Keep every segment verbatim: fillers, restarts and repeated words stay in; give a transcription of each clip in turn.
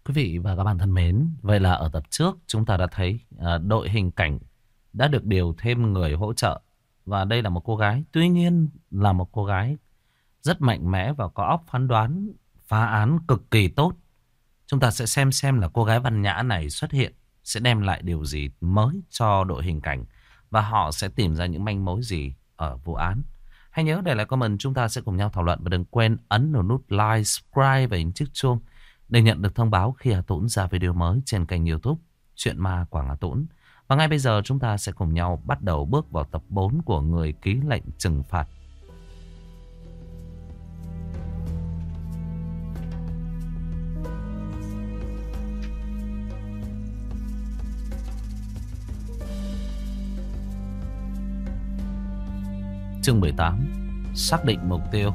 Quý vị và các bạn thân mến, vậy là ở tập trước chúng ta đã thấy à, đội hình cảnh đã được điều thêm người hỗ trợ. Và đây là một cô gái, tuy nhiên là một cô gái rất mạnh mẽ và có óc phán đoán, phá án cực kỳ tốt. Chúng ta sẽ xem xem là cô gái văn nhã này xuất hiện sẽ đem lại điều gì mới cho đội hình cảnh. Và họ sẽ tìm ra những manh mối gì ở vụ án. Hãy nhớ để lại comment, chúng ta sẽ cùng nhau thảo luận. Và đừng quên ấn vào nút like, subscribe và nhấn chiếc chuông để nhận được thông báo khi Hà Tũng ra video mới trên kênh YouTube Chuyện Ma Quảng Hà Tũng. Và ngay bây giờ chúng ta sẽ cùng nhau bắt đầu bước vào tập bốn của Người Ký Lệnh Trừng Phạt. Chương mười tám. Xác định mục tiêu.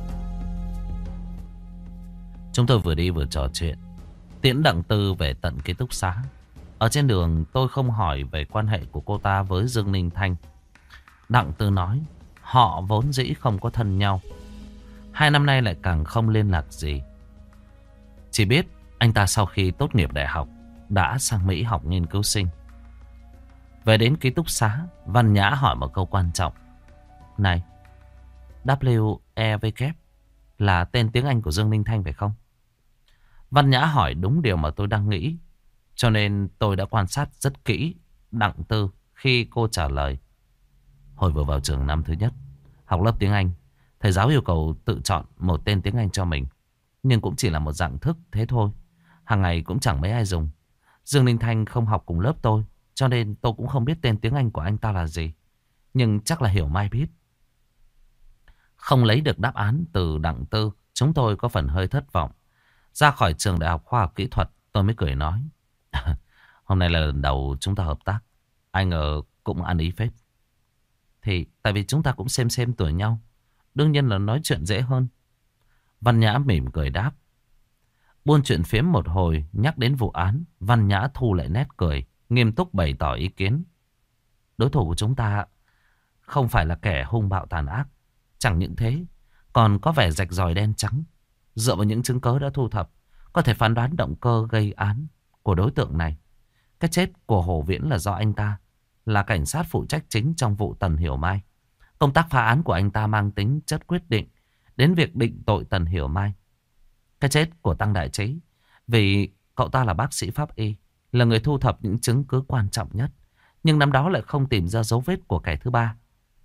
Chúng tôi vừa đi vừa trò chuyện, tiễn Đặng Tư về tận ký túc xá. Ở trên đường tôi không hỏi về quan hệ của cô ta với Dương Ninh Thanh. Đặng Tư nói họ vốn dĩ không có thân nhau, hai năm nay lại càng không liên lạc gì. Chỉ biết anh ta sau khi tốt nghiệp đại học đã sang Mỹ học nghiên cứu sinh. Về đến ký túc xá, Văn Nhã hỏi một câu quan trọng. Này, W E W là tên tiếng Anh của Dương Ninh Thanh phải không? Văn Nhã hỏi đúng điều mà tôi đang nghĩ, cho nên tôi đã quan sát rất kỹ Đặng Tư khi cô trả lời. Hồi vừa vào trường năm thứ nhất, học lớp tiếng Anh, thầy giáo yêu cầu tự chọn một tên tiếng Anh cho mình. Nhưng cũng chỉ là một dạng thức thế thôi, hàng ngày cũng chẳng mấy ai dùng. Dương Ninh Thanh không học cùng lớp tôi, cho nên tôi cũng không biết tên tiếng Anh của anh ta là gì. Nhưng chắc là Hiểu Mai biết. Không lấy được đáp án từ Đặng Tư, chúng tôi có phần hơi thất vọng. Ra khỏi trường Đại học Khoa học Kỹ thuật, tôi mới cười nói. Hôm nay là lần đầu chúng ta hợp tác, ai ngờ cũng ăn ý phết. Thì tại vì chúng ta cũng xem xem tuổi nhau, đương nhiên là nói chuyện dễ hơn. Văn Nhã mỉm cười đáp. Buôn chuyện phiếm một hồi, nhắc đến vụ án, Văn Nhã thu lại nét cười, nghiêm túc bày tỏ ý kiến. Đối thủ của chúng ta không phải là kẻ hung bạo tàn ác. Chẳng những thế, còn có vẻ rạch ròi đen trắng. Dựa vào những chứng cứ đã thu thập, có thể phán đoán động cơ gây án của đối tượng này. Cái chết của Hồ Viễn là do anh ta là cảnh sát phụ trách chính trong vụ Tần Hiểu Mai. Công tác phá án của anh ta mang tính chất quyết định đến việc định tội Tần Hiểu Mai. Cái chết của Tăng Đại Trí vì cậu ta là bác sĩ pháp y, là người thu thập những chứng cứ quan trọng nhất, nhưng năm đó lại không tìm ra dấu vết của kẻ thứ ba.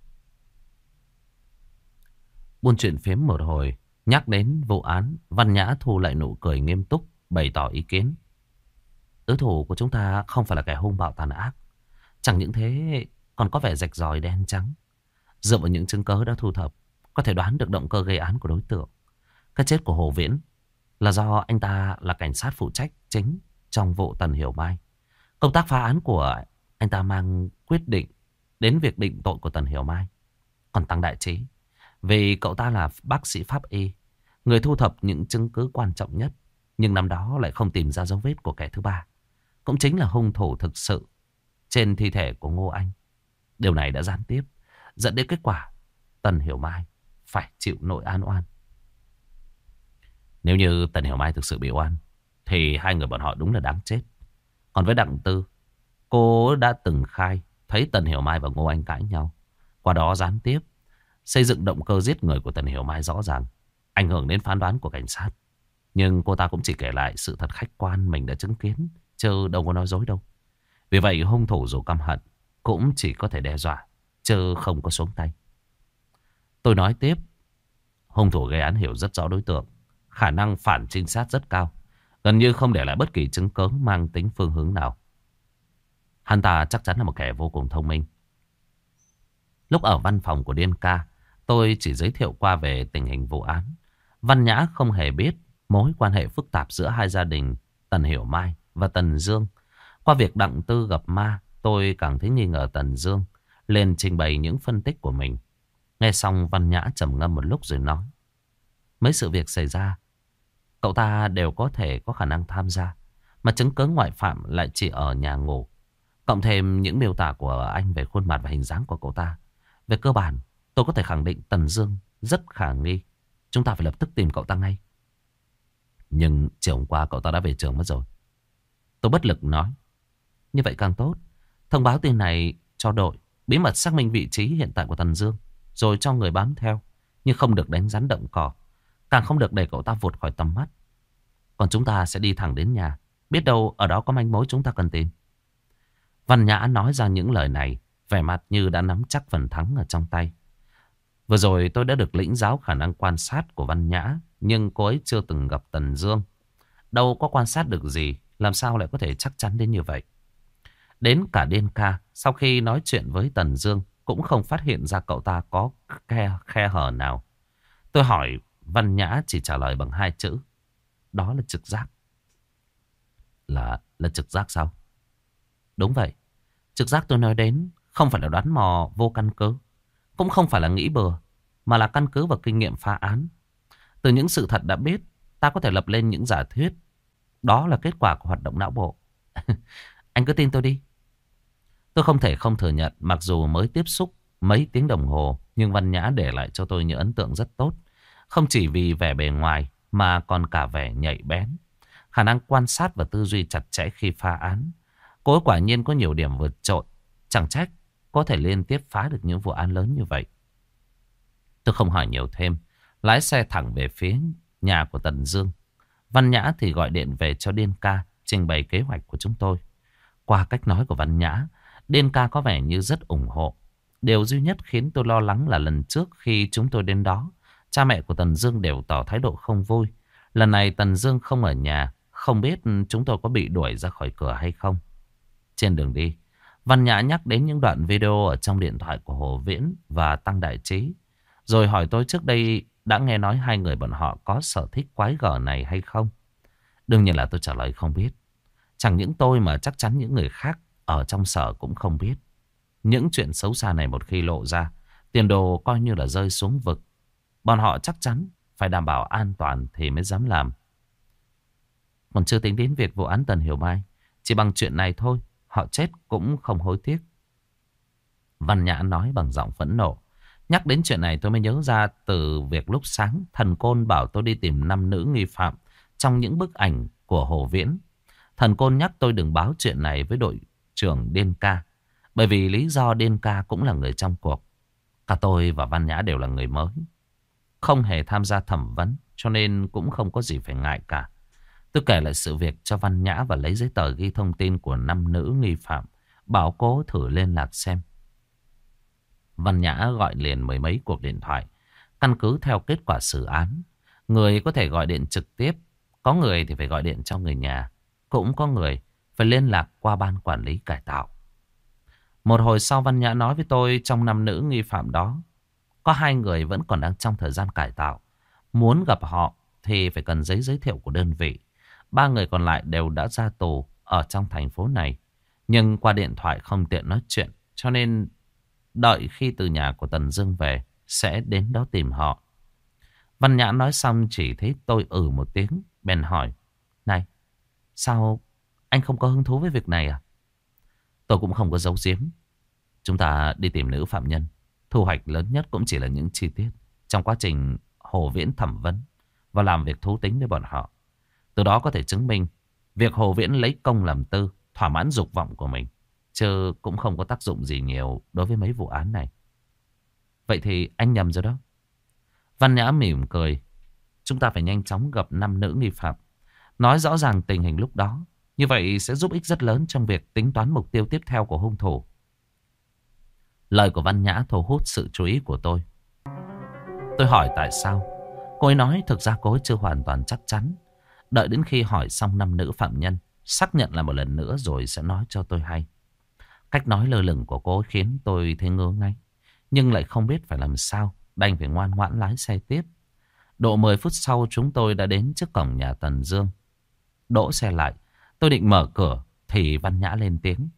Buôn chuyện phiếm một hồi, nhắc đến vụ án, Văn Nhã thu lại nụ cười nghiêm túc, bày tỏ ý kiến. Đối thủ của chúng ta không phải là kẻ hung bạo tàn ác. Chẳng những thế, còn có vẻ rạch ròi đen trắng. Dựa vào những chứng cứ đã thu thập, có thể đoán được động cơ gây án của đối tượng. Cái chết của Hồ Viễn là do anh ta là cảnh sát phụ trách chính trong vụ Tần Hiểu Mai. Công tác phá án của anh ta mang quyết định đến việc định tội của Tần Hiểu Mai. Còn Tăng Đại Trí, vì cậu ta là bác sĩ pháp y, người thu thập những chứng cứ quan trọng nhất, nhưng năm đó lại không tìm ra dấu vết của kẻ thứ ba, cũng chính là hung thủ thực sự trên thi thể của Ngô Anh. Điều này đã gián tiếp dẫn đến kết quả Tần Hiểu Mai phải chịu nội án oan. Nếu như Tần Hiểu Mai thực sự bị oan, thì hai người bọn họ đúng là đáng chết. Còn với Đặng Tư, cô đã từng khai thấy Tần Hiểu Mai và Ngô Anh cãi nhau, qua đó gián tiếp xây dựng động cơ giết người của Tần Hiểu Mai rõ ràng, ảnh hưởng đến phán đoán của cảnh sát. Nhưng cô ta cũng chỉ kể lại sự thật khách quan mình đã chứng kiến, chứ đâu có nói dối đâu. Vì vậy hung thủ dù căm hận cũng chỉ có thể đe dọa, chứ không có xuống tay. Tôi nói tiếp, hung thủ gây án hiểu rất rõ đối tượng, khả năng phản trinh sát rất cao, gần như không để lại bất kỳ chứng cứ mang tính phương hướng nào. Hắn ta chắc chắn là một kẻ vô cùng thông minh. Lúc ở văn phòng của Điên Ca, tôi chỉ giới thiệu qua về tình hình vụ án. Văn Nhã không hề biết mối quan hệ phức tạp giữa hai gia đình Tần Hiểu Mai và Tần Dương. Qua việc Đặng Tư gặp ma, tôi càng thấy nghi ngờ Tần Dương, lên trình bày những phân tích của mình. Nghe xong Văn Nhã trầm ngâm một lúc rồi nói. Mấy sự việc xảy ra, cậu ta đều có thể có khả năng tham gia, mà chứng cứ ngoại phạm lại chỉ ở nhà ngủ. Cộng thêm những miêu tả của anh về khuôn mặt và hình dáng của cậu ta, về cơ bản tôi có thể khẳng định Tần Dương rất khả nghi. Chúng ta phải lập tức tìm cậu ta ngay. Nhưng chiều hôm qua cậu ta đã về trường mất rồi. Tôi bất lực nói. Như vậy càng tốt. Thông báo tin này cho đội, bí mật xác minh vị trí hiện tại của Tần Dương, rồi cho người bám theo. Nhưng không được đánh rắn động cỏ, càng không được để cậu ta vụt khỏi tầm mắt. Còn chúng ta sẽ đi thẳng đến nhà. Biết đâu ở đó có manh mối chúng ta cần tìm. Văn Nhã nói ra những lời này, vẻ mặt như đã nắm chắc phần thắng ở trong tay. Vừa rồi tôi đã được lĩnh giáo khả năng quan sát của Văn Nhã, nhưng cô ấy chưa từng gặp Tần Dương. Đâu có quan sát được gì, làm sao lại có thể chắc chắn đến như vậy. Đến cả Đen Ca, sau khi nói chuyện với Tần Dương, cũng không phát hiện ra cậu ta có khe, khe hở nào. Tôi hỏi, Văn Nhã chỉ trả lời bằng hai chữ. Đó là trực giác. Là, là trực giác sao? Đúng vậy. Trực giác tôi nói đến không phải là đoán mò vô căn cứ, cũng không phải là nghĩ bừa, mà là căn cứ vào kinh nghiệm phá án. Từ những sự thật đã biết, ta có thể lập lên những giả thuyết. Đó là kết quả của hoạt động não bộ. Anh cứ tin tôi đi. Tôi không thể không thừa nhận, mặc dù mới tiếp xúc mấy tiếng đồng hồ, nhưng Văn Nhã để lại cho tôi những ấn tượng rất tốt. Không chỉ vì vẻ bề ngoài, mà còn cả vẻ nhạy bén, khả năng quan sát và tư duy chặt chẽ khi phá án. Cô ấy quả nhiên có nhiều điểm vượt trội. Chẳng trách có thể liên tiếp phá được những vụ án lớn như vậy. Tôi không hỏi nhiều thêm, lái xe thẳng về phía nhà của Tần Dương. Văn Nhã thì gọi điện về cho Đen Ca, trình bày kế hoạch của chúng tôi. Qua cách nói của Văn Nhã, Đen Ca có vẻ như rất ủng hộ. Điều duy nhất khiến tôi lo lắng là lần trước khi chúng tôi đến đó, cha mẹ của Tần Dương đều tỏ thái độ không vui. Lần này Tần Dương không ở nhà, không biết chúng tôi có bị đuổi ra khỏi cửa hay không. Trên đường đi, Văn Nhã nhắc đến những đoạn video ở trong điện thoại của Hồ Viễn và Tăng Đại Trí, rồi hỏi tôi trước đây đã nghe nói hai người bọn họ có sở thích quái gở này hay không. Đương nhiên là tôi trả lời không biết. Chẳng những tôi mà chắc chắn những người khác ở trong sở cũng không biết. Những chuyện xấu xa này một khi lộ ra, tiền đồ coi như là rơi xuống vực. Bọn họ chắc chắn phải đảm bảo an toàn thì mới dám làm. Còn chưa tính đến việc vụ án Tần Hiểu Mai, chỉ bằng chuyện này thôi, họ chết cũng không hối tiếc. Văn Nhã nói bằng giọng phẫn nộ. Nhắc đến chuyện này tôi mới nhớ ra từ việc lúc sáng Thần Côn bảo tôi đi tìm năm nữ nghi phạm trong những bức ảnh của Hồ Viễn. Thần Côn nhắc tôi đừng báo chuyện này với đội trưởng Đen Ca, bởi vì lý do Đen Ca cũng là người trong cuộc. Cả tôi và Văn Nhã đều là người mới, không hề tham gia thẩm vấn, cho nên cũng không có gì phải ngại cả. Tôi kể lại sự việc cho Văn Nhã và lấy giấy tờ ghi thông tin của năm nữ nghi phạm, bảo cô thử liên lạc xem. Văn Nhã gọi liền mười mấy cuộc điện thoại, căn cứ theo kết quả xử án. Người có thể gọi điện trực tiếp, có người thì phải gọi điện cho người nhà, cũng có người phải liên lạc qua ban quản lý cải tạo. Một hồi sau, Văn Nhã nói với tôi trong năm nữ nghi phạm đó, có hai người vẫn còn đang trong thời gian cải tạo. Muốn gặp họ thì phải cần giấy giới thiệu của đơn vị. Ba người còn lại đều đã ra tù ở trong thành phố này, nhưng qua điện thoại không tiện nói chuyện, cho nên đợi khi từ nhà của Tần Dương về sẽ đến đó tìm họ. Văn Nhã nói xong chỉ thấy tôi ừ một tiếng, bèn hỏi: Này, sao anh không có hứng thú với việc này à? Tôi cũng không có giấu giếm. Chúng ta đi tìm nữ phạm nhân, thu hoạch lớn nhất cũng chỉ là những chi tiết trong quá trình Hồ Viễn thẩm vấn và làm việc thú tính với bọn họ. Từ đó có thể chứng minh việc Hồ Viễn lấy công làm tư, thỏa mãn dục vọng của mình, chứ cũng không có tác dụng gì nhiều đối với mấy vụ án này. Vậy thì anh nhầm rồi đó. Văn Nhã mỉm cười. Chúng ta phải nhanh chóng gặp năm nữ nghi phạm, nói rõ ràng tình hình lúc đó. Như vậy sẽ giúp ích rất lớn trong việc tính toán mục tiêu tiếp theo của hung thủ. Lời của Văn Nhã thu hút sự chú ý của tôi. Tôi hỏi tại sao. Cô ấy nói thực ra cô ấy chưa hoàn toàn chắc chắn. Đợi đến khi hỏi xong năm nữ phạm nhân, xác nhận lại một lần nữa rồi sẽ nói cho tôi hay. Cách nói lơ lửng của cô ấy khiến tôi thấy ngứa ngay, nhưng lại không biết phải làm sao, đành phải ngoan ngoãn lái xe tiếp. Độ mười phút sau chúng tôi đã đến trước cổng nhà Tần Dương. Đỗ xe lại, tôi định mở cửa thì Văn Nhã lên tiếng: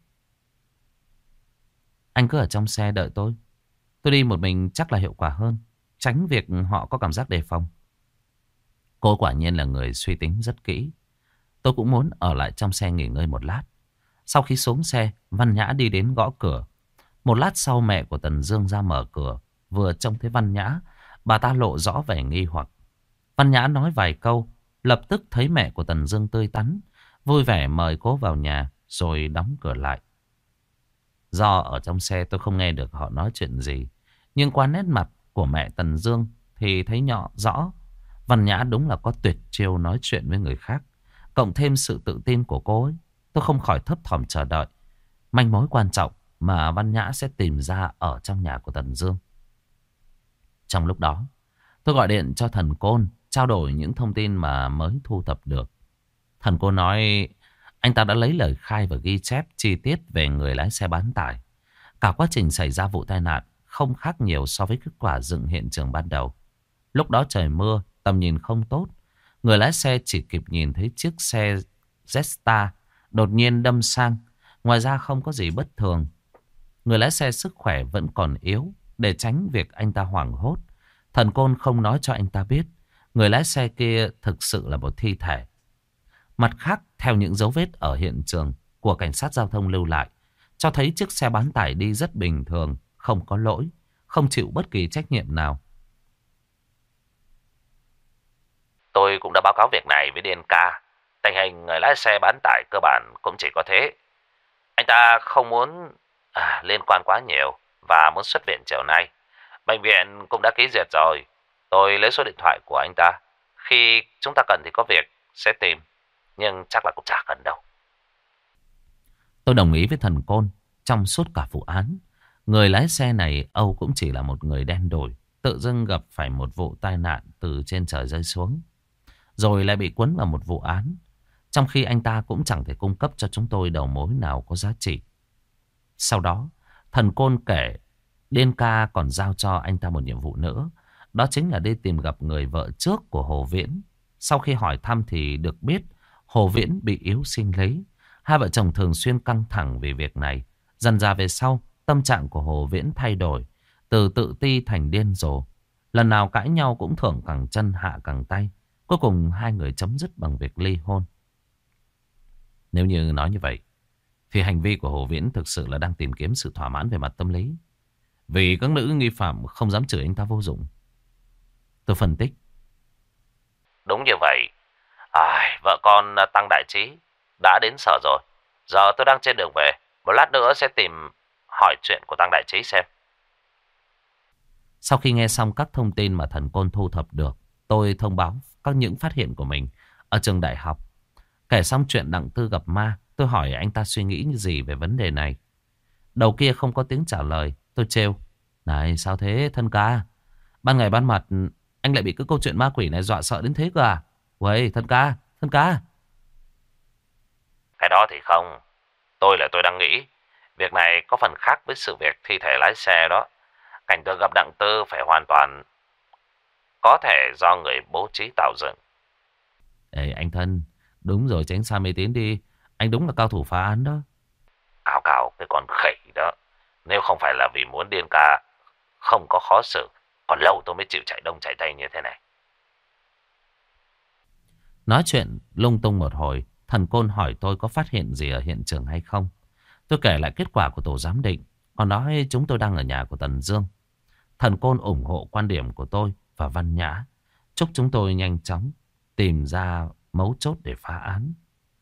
Anh cứ ở trong xe đợi tôi. Tôi đi một mình chắc là hiệu quả hơn, tránh việc họ có cảm giác đề phòng. Cô quả nhiên là người suy tính rất kỹ. Tôi cũng muốn ở lại trong xe nghỉ ngơi một lát. Sau khi xuống xe, Văn Nhã đi đến gõ cửa. Một lát sau mẹ của Tần Dương ra mở cửa. Vừa trông thấy Văn Nhã, bà ta lộ rõ vẻ nghi hoặc. Văn Nhã nói vài câu Lập tức thấy mẹ của Tần Dương tươi tắn, vui vẻ mời cô vào nhà rồi đóng cửa lại. Do ở trong xe tôi không nghe được họ nói chuyện gì, nhưng qua nét mặt của mẹ Tần Dương thì thấy nhỏ rõ Văn Nhã đúng là có tuyệt chiêu nói chuyện với người khác. Cộng thêm sự tự tin của cô ấy, tôi không khỏi thấp thỏm chờ đợi manh mối quan trọng mà Văn Nhã sẽ tìm ra ở trong nhà của Tần Dương. Trong lúc đó, tôi gọi điện cho Thần Côn, trao đổi những thông tin mà mới thu thập được. Thần Côn nói anh ta đã lấy lời khai và ghi chép chi tiết về người lái xe bán tải. Cả quá trình xảy ra vụ tai nạn không khác nhiều so với kết quả dựng hiện trường ban đầu. Lúc đó trời mưa, tầm nhìn không tốt. Người lái xe chỉ kịp nhìn thấy chiếc xe Jetstar đột nhiên đâm sang. Ngoài ra không có gì bất thường. Người lái xe sức khỏe vẫn còn yếu. Để tránh việc anh ta hoảng hốt, Thần Côn không nói cho anh ta biết người lái xe kia thực sự là một thi thể. Mặt khác, theo những dấu vết ở hiện trường của cảnh sát giao thông lưu lại, cho thấy chiếc xe bán tải đi rất bình thường, không có lỗi, không chịu bất kỳ trách nhiệm nào. Tôi cũng đã báo cáo việc này với Điên Ca. Tình hình người lái xe bán tải cơ bản cũng chỉ có thế. Anh ta không muốn à, liên quan quá nhiều và muốn xuất viện chiều nay. Bệnh viện cũng đã ký duyệt rồi. Tôi lấy số điện thoại của anh ta. Khi chúng ta cần thì có việc sẽ tìm. Nhưng chắc là cũng chả cần đâu. Tôi đồng ý với Thần Côn. Trong suốt cả vụ án, người lái xe này Âu cũng chỉ là một người đen đủi, tự dưng gặp phải một vụ tai nạn từ trên trời rơi xuống, rồi lại bị cuốn vào một vụ án. Trong khi anh ta cũng chẳng thể cung cấp cho chúng tôi đầu mối nào có giá trị. Sau đó, Thần Côn kể Điên Ca còn giao cho anh ta một nhiệm vụ nữa. Đó chính là đi tìm gặp người vợ trước của Hồ Viễn. Sau khi hỏi thăm thì được biết Hồ Viễn bị yếu sinh lý. Hai vợ chồng thường xuyên căng thẳng vì việc này. Dần dà về sau, tâm trạng của Hồ Viễn thay đổi, từ tự ti thành điên rồ. Lần nào cãi nhau cũng thưởng cẳng chân hạ cẳng tay. Cuối cùng hai người chấm dứt bằng việc ly hôn. Nếu như nói như vậy, thì hành vi của Hồ Viễn thực sự là đang tìm kiếm sự thỏa mãn về mặt tâm lý. Vì các nữ nghi phạm không dám chửi anh ta vô dụng. Tôi phân tích. Đúng như vậy. À, vợ con Tăng Đại Trí đã đến sở rồi. Giờ tôi đang trên đường về. Một lát nữa sẽ tìm hỏi chuyện của Tăng Đại Trí xem. Sau khi nghe xong các thông tin mà Thần Côn thu thập được, tôi thông báo các những phát hiện của mình ở trường đại học. Kể xong chuyện Đặng Tư gặp ma, tôi hỏi anh ta suy nghĩ như gì về vấn đề này. Đầu kia không có tiếng trả lời. Tôi trêu. Này sao thế thân ca? Ban ngày ban mặt anh lại bị cái câu chuyện ma quỷ này dọa sợ đến thế cơ à? Uầy thân ca, thân ca. Cái đó thì không. Tôi là tôi đang nghĩ việc này có phần khác với sự việc thi thể lái xe đó. Cảnh tượng gặp Đặng Tư phải hoàn toàn có thể do người bố trí tạo dựng. Ê anh thân, đúng rồi, tránh xa mê tín đi. Anh đúng là cao thủ phá án đó. Áo cào cái con khỉ đó. Nếu không phải là vì muốn Điên Ca không có khó xử, còn lâu tôi mới chịu chạy đông chạy tây như thế này. Nói chuyện lung tung một hồi, Thần Côn hỏi tôi có phát hiện gì ở hiện trường hay không. Tôi kể lại kết quả của tổ giám định. Còn nói chúng tôi đang ở nhà của Tần Dương. Thần Côn ủng hộ quan điểm của tôi và Văn Nhã. Chúc chúng tôi nhanh chóng tìm ra mấu chốt để phá án.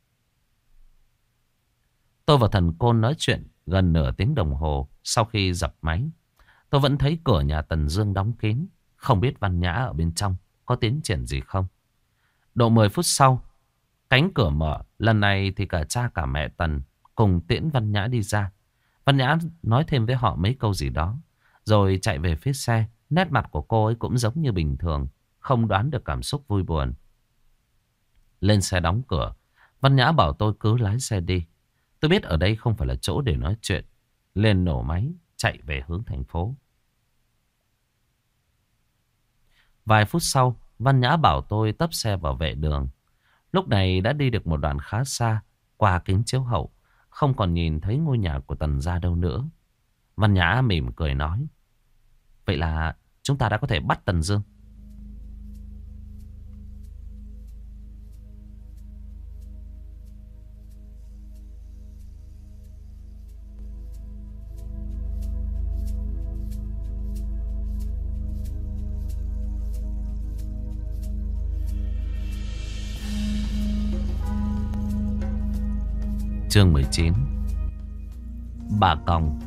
Tôi và Thần Côn nói chuyện gần nửa tiếng đồng hồ. Sau khi dập máy, tôi vẫn thấy cửa nhà Tần Dương đóng kín. Không biết Văn Nhã ở bên trong có tiến triển gì không. Độ mười phút sau, cánh cửa mở. Lần này thì cả cha cả mẹ Tần cùng tiễn Văn Nhã đi ra. Văn Nhã nói thêm với họ mấy câu gì đó, rồi chạy về phía xe. Nét mặt của cô ấy cũng giống như bình thường, không đoán được cảm xúc vui buồn. Lên xe đóng cửa, Văn Nhã bảo tôi cứ lái xe đi. Tôi biết ở đây không phải là chỗ để nói chuyện. Lên nổ máy, chạy về hướng thành phố. Vài phút sau, Văn Nhã bảo tôi tấp xe vào vệ đường. Lúc này đã đi được một đoạn khá xa, qua kính chiếu hậu, không còn nhìn thấy ngôi nhà của Tần gia đâu nữa. Văn Nhã mỉm cười nói, vậy là chúng ta đã có thể bắt Tần Dương. Chương mười chín. Bà Còng.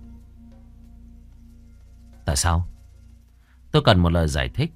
Tại sao? Tôi cần một lời giải thích.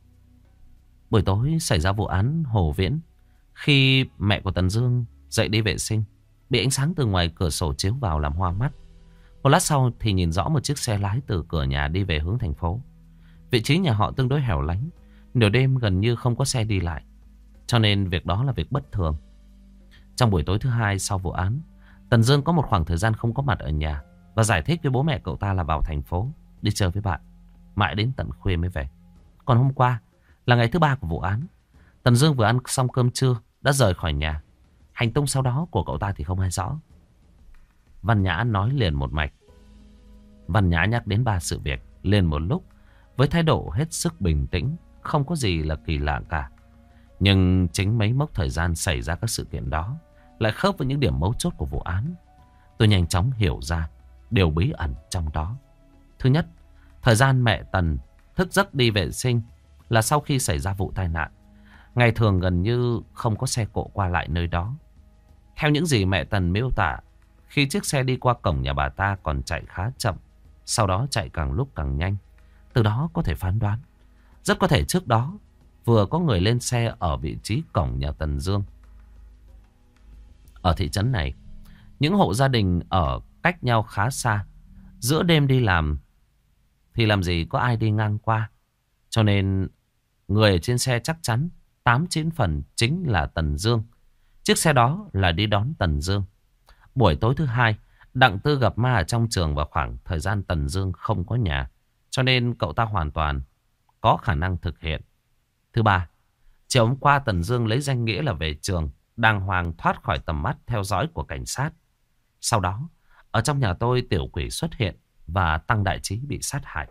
Buổi tối xảy ra vụ án Hồ Viễn. Khi mẹ của Tần Dương dậy đi vệ sinh, bị ánh sáng từ ngoài cửa sổ chiếu vào làm hoa mắt. Một lát sau thì nhìn rõ một chiếc xe lái từ cửa nhà đi về hướng thành phố. Vị trí nhà họ tương đối hẻo lánh, nửa đêm gần như không có xe đi lại, cho nên việc đó là việc bất thường. Trong buổi tối thứ hai sau vụ án, Tần Dương có một khoảng thời gian không có mặt ở nhà và giải thích với bố mẹ cậu ta là vào thành phố đi chơi với bạn, mãi đến tận khuya mới về. Còn hôm qua là ngày thứ ba của vụ án, Tần Dương vừa ăn xong cơm trưa đã rời khỏi nhà. Hành tung sau đó của cậu ta thì không ai rõ. Văn Nhã nói liền một mạch. Văn Nhã nhắc đến ba sự việc liền một lúc, với thái độ hết sức bình tĩnh, không có gì là kỳ lạ cả. Nhưng chính mấy mốc thời gian xảy ra các sự kiện đó lại khớp với những điểm mấu chốt của vụ án. Tôi nhanh chóng hiểu ra điều bí ẩn trong đó. Thứ nhất, thời gian mẹ Tần thức giấc đi vệ sinh là sau khi xảy ra vụ tai nạn. Ngày thường gần như không có xe cộ qua lại nơi đó. Theo những gì mẹ Tần miêu tả, khi chiếc xe đi qua cổng nhà bà ta còn chạy khá chậm, sau đó chạy càng lúc càng nhanh. Từ đó có thể phán đoán, rất có thể trước đó vừa có người lên xe ở vị trí cổng nhà Tần Dương. Ở thị trấn này, những hộ gia đình ở cách nhau khá xa. Giữa đêm đi làm thì làm gì có ai đi ngang qua. Cho nên người ở trên xe chắc chắn tám chín phần chính là Tần Dương. Chiếc xe đó là đi đón Tần Dương. Buổi tối thứ hai, Đặng Tư gặp ma ở trong trường vào khoảng thời gian Tần Dương không có nhà, cho nên cậu ta hoàn toàn có khả năng thực hiện. Thứ ba, chiều hôm qua Tần Dương lấy danh nghĩa là về trường, đàng hoàng thoát khỏi tầm mắt theo dõi của cảnh sát. Sau đó, ở trong nhà tôi tiểu quỷ xuất hiện và Tăng Đại Trí bị sát hại.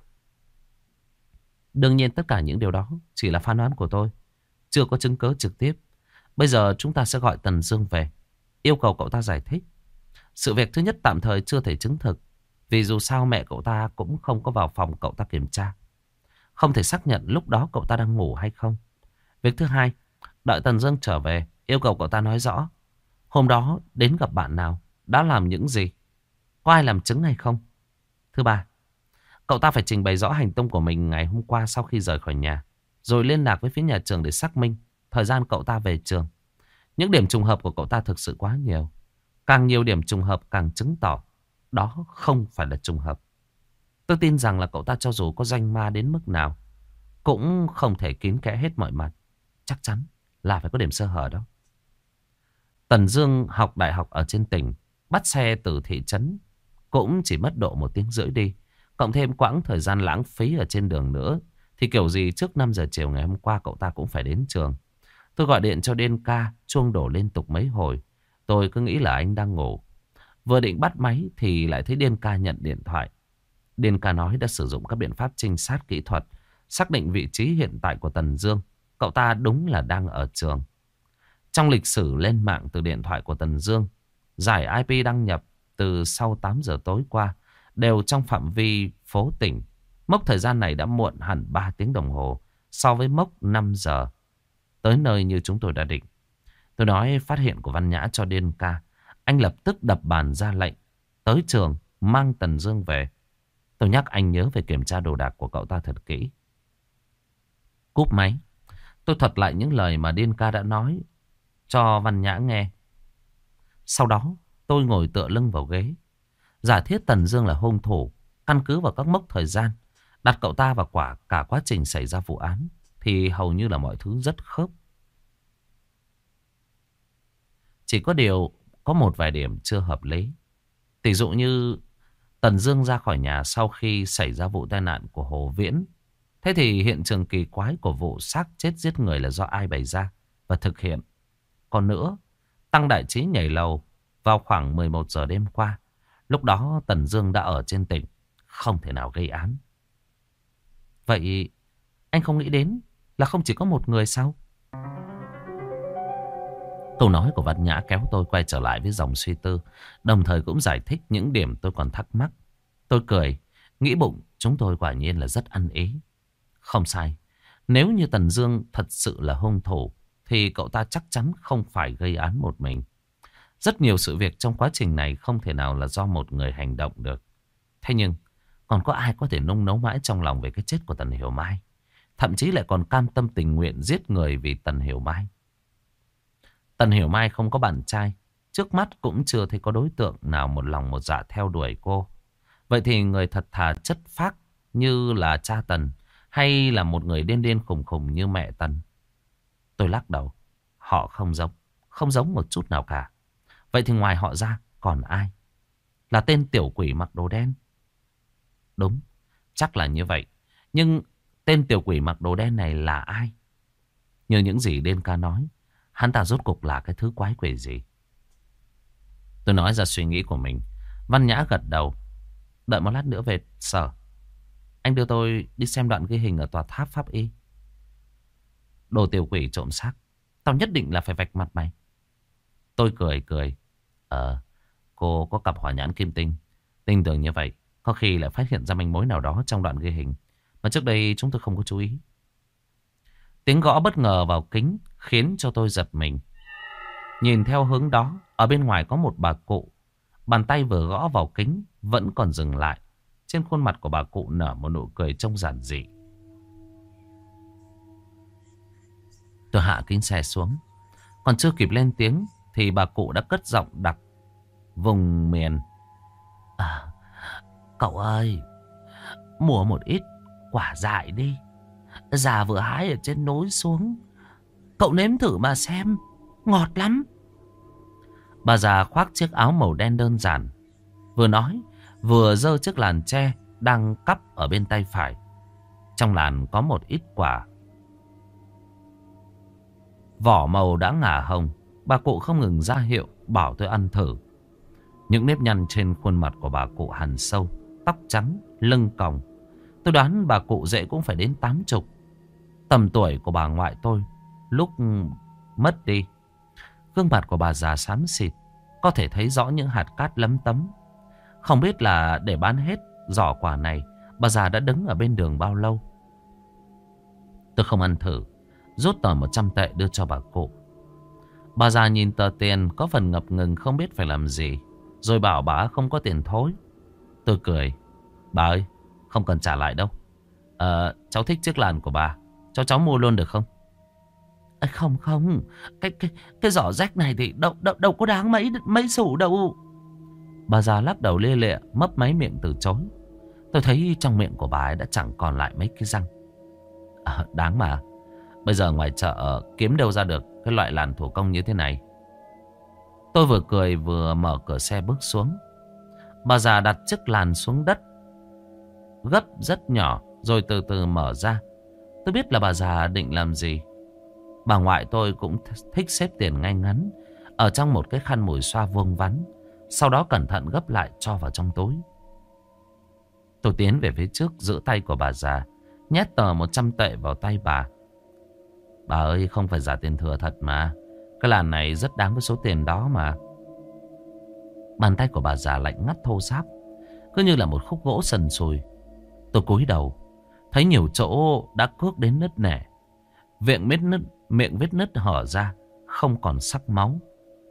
Đương nhiên tất cả những điều đó chỉ là phán đoán của tôi, chưa có chứng cứ trực tiếp. Bây giờ chúng ta sẽ gọi Tần Dương về, yêu cầu cậu ta giải thích. Sự việc thứ nhất tạm thời chưa thể chứng thực, vì dù sao mẹ cậu ta cũng không có vào phòng cậu ta kiểm tra, không thể xác nhận lúc đó cậu ta đang ngủ hay không. Việc thứ hai, đợi Tần Dương trở về, yêu cầu cậu ta nói rõ hôm đó đến gặp bạn nào, đã làm những gì, có ai làm chứng hay không. Thứ ba, cậu ta phải trình bày rõ hành tung của mình ngày hôm qua sau khi rời khỏi nhà, rồi liên lạc với phía nhà trường để xác minh thời gian cậu ta về trường. Những điểm trùng hợp của cậu ta thực sự quá nhiều. Càng nhiều điểm trùng hợp càng chứng tỏ đó không phải là trùng hợp. Tôi tin rằng là cậu ta cho dù có danh ma đến mức nào cũng không thể kín kẽ hết mọi mặt. Chắc chắn là phải có điểm sơ hở đó. Tần Dương học đại học ở trên tỉnh, bắt xe từ thị trấn cũng chỉ mất độ một tiếng rưỡi đi, cộng thêm quãng thời gian lãng phí ở trên đường nữa, thì kiểu gì trước năm giờ chiều ngày hôm qua cậu ta cũng phải đến trường. Tôi gọi điện cho Đên Ca, chuông đổ liên tục mấy hồi. Tôi cứ nghĩ là anh đang ngủ. Vừa định bắt máy thì lại thấy Đên Ca nhận điện thoại. Đên Ca nói đã sử dụng các biện pháp trinh sát kỹ thuật, xác định vị trí hiện tại của Tần Dương. Cậu ta đúng là đang ở trường. Trong lịch sử lên mạng từ điện thoại của Tần Dương, giải i pê đăng nhập từ sau tám giờ tối qua đều trong phạm vi phố tỉnh. Mốc thời gian này đã muộn hẳn ba tiếng đồng hồ so với mốc năm giờ tới nơi như chúng tôi đã định. Tôi nói phát hiện của Văn Nhã cho Đên Ca. Anh lập tức đập bàn ra lệnh tới trường mang Tần Dương về. Tôi nhắc anh nhớ phải kiểm tra đồ đạc của cậu ta thật kỹ. Cúp máy, tôi thuật lại những lời mà Đên Ca đã nói cho Văn Nhã nghe. Sau đó tôi ngồi tựa lưng vào ghế, giả thiết Tần Dương là hung thủ. Căn cứ vào các mốc thời gian, đặt cậu ta vào quả cả quá trình xảy ra vụ án, thì hầu như là mọi thứ rất khớp. Chỉ có điều có một vài điểm chưa hợp lý. Tỷ dụ như Tần Dương ra khỏi nhà sau khi xảy ra vụ tai nạn của Hồ Viễn. Thế thì hiện trường kỳ quái của vụ xác chết giết người là do ai bày ra và thực hiện? Còn nữa, Tăng Đại Trí nhảy lầu vào khoảng mười một giờ đêm qua. Lúc đó Tần Dương đã ở trên tỉnh, không thể nào gây án. Vậy anh không nghĩ đến là không chỉ có một người sao? Câu nói của Văn Nhã kéo tôi quay trở lại với dòng suy tư, đồng thời cũng giải thích những điểm tôi còn thắc mắc. Tôi cười, nghĩ bụng chúng tôi quả nhiên là rất ăn ý. Không sai, nếu như Tần Dương thật sự là hung thủ thì cậu ta chắc chắn không phải gây án một mình. Rất nhiều sự việc trong quá trình này không thể nào là do một người hành động được. Thế nhưng còn có ai có thể nung nấu mãi trong lòng về cái chết của Tần Hiểu Mai, thậm chí lại còn cam tâm tình nguyện giết người vì Tần Hiểu Mai. Tần Hiểu Mai không có bạn trai, trước mắt cũng chưa thấy có đối tượng nào một lòng một dạ theo đuổi cô. Vậy thì người thật thà chất phác như là cha Tần, hay là một người điên điên khùng khùng như mẹ Tần? Tôi lắc đầu. Họ không giống, không giống một chút nào cả. Vậy thì ngoài họ ra còn ai? Là tên tiểu quỷ mặc đồ đen. Đúng, chắc là như vậy. Nhưng tên tiểu quỷ mặc đồ đen này là ai? Như những gì Đen Ca nói, hắn ta rốt cuộc là cái thứ quái quỷ gì? Tôi nói ra suy nghĩ của mình. Văn Nhã gật đầu. Đợi một lát nữa về sở, anh đưa tôi đi xem đoạn ghi hình ở tòa tháp pháp y. Đồ tiểu quỷ trộm xác, tao nhất định là phải vạch mặt mày. Tôi cười cười. Ờ, cô có cặp hỏa nhãn kim tinh. Tin tưởng như vậy, có khi lại phát hiện ra manh mối nào đó trong đoạn ghi hình mà trước đây chúng tôi không có chú ý. Tiếng gõ bất ngờ vào kính khiến cho tôi giật mình. Nhìn theo hướng đó, ở bên ngoài có một bà cụ. Bàn tay vừa gõ vào kính vẫn còn dừng lại. Trên khuôn mặt của bà cụ nở một nụ cười trông giản dị. Tôi hạ kính xe xuống. Còn chưa kịp lên tiếng thì bà cụ đã cất giọng đặc vùng miền. À, cậu ơi, mua một ít quả dại đi. Già vừa hái ở trên núi xuống. Cậu nếm thử mà xem, ngọt lắm. Bà già khoác chiếc áo màu đen đơn giản, vừa nói vừa giơ chiếc làn tre đang cắp ở bên tay phải. Trong làn có một ít quả vỏ màu đã ngả hồng. Bà cụ không ngừng ra hiệu bảo tôi ăn thử. Những nếp nhăn trên khuôn mặt của bà cụ hằn sâu, tóc trắng, lưng còng. Tôi đoán bà cụ dễ cũng phải đến tám chục. Tầm tuổi của bà ngoại tôi lúc mất đi. Gương mặt của bà già xám xịt, có thể thấy rõ những hạt cát lấm tấm. Không biết là để bán hết giỏ quả này, bà già đã đứng ở bên đường bao lâu. Tôi không ăn thử, rút tờ một trăm tệ đưa cho bà cụ. Bà già nhìn tờ tiền có phần ngập ngừng không biết phải làm gì, rồi bảo bà không có tiền thối. Tôi cười. Bà ơi, không cần trả lại đâu. Ờ, cháu thích chiếc làn của bà, cho cháu mua luôn được không? À, không không, cái cái cái giỏ rách này thì đâu đâu đâu có đáng mấy mấy xu đâu. Bà già lắc đầu lia lịa, mấp máy miệng từ chối. Tôi thấy trong miệng của bà ấy đã chẳng còn lại mấy cái răng. À, đáng mà. Bây giờ ngoài chợ kiếm đâu ra được cái loại làn thủ công như thế này. Tôi vừa cười vừa mở cửa xe bước xuống. Bà già đặt chiếc làn xuống đất, gấp rất nhỏ, rồi từ từ mở ra. Tôi biết là bà già định làm gì. Bà ngoại tôi cũng thích xếp tiền ngay ngắn ở trong một cái khăn mùi xoa vuông vắn, sau đó cẩn thận gấp lại cho vào trong túi. Tôi tiến về phía trước, giữ tay của bà già, nhét tờ một trăm tệ vào tay bà. Bà ơi, không phải giả tiền thừa thật mà. Cái làn này rất đáng với số tiền đó mà. Bàn tay của bà già lạnh ngắt thô ráp, cứ như là một khúc gỗ sần sùi. Tôi cúi đầu, thấy nhiều chỗ đã cước đến nứt nẻ. Miệng vết nứt, miệng vết nứt hở ra, không còn sắc máu.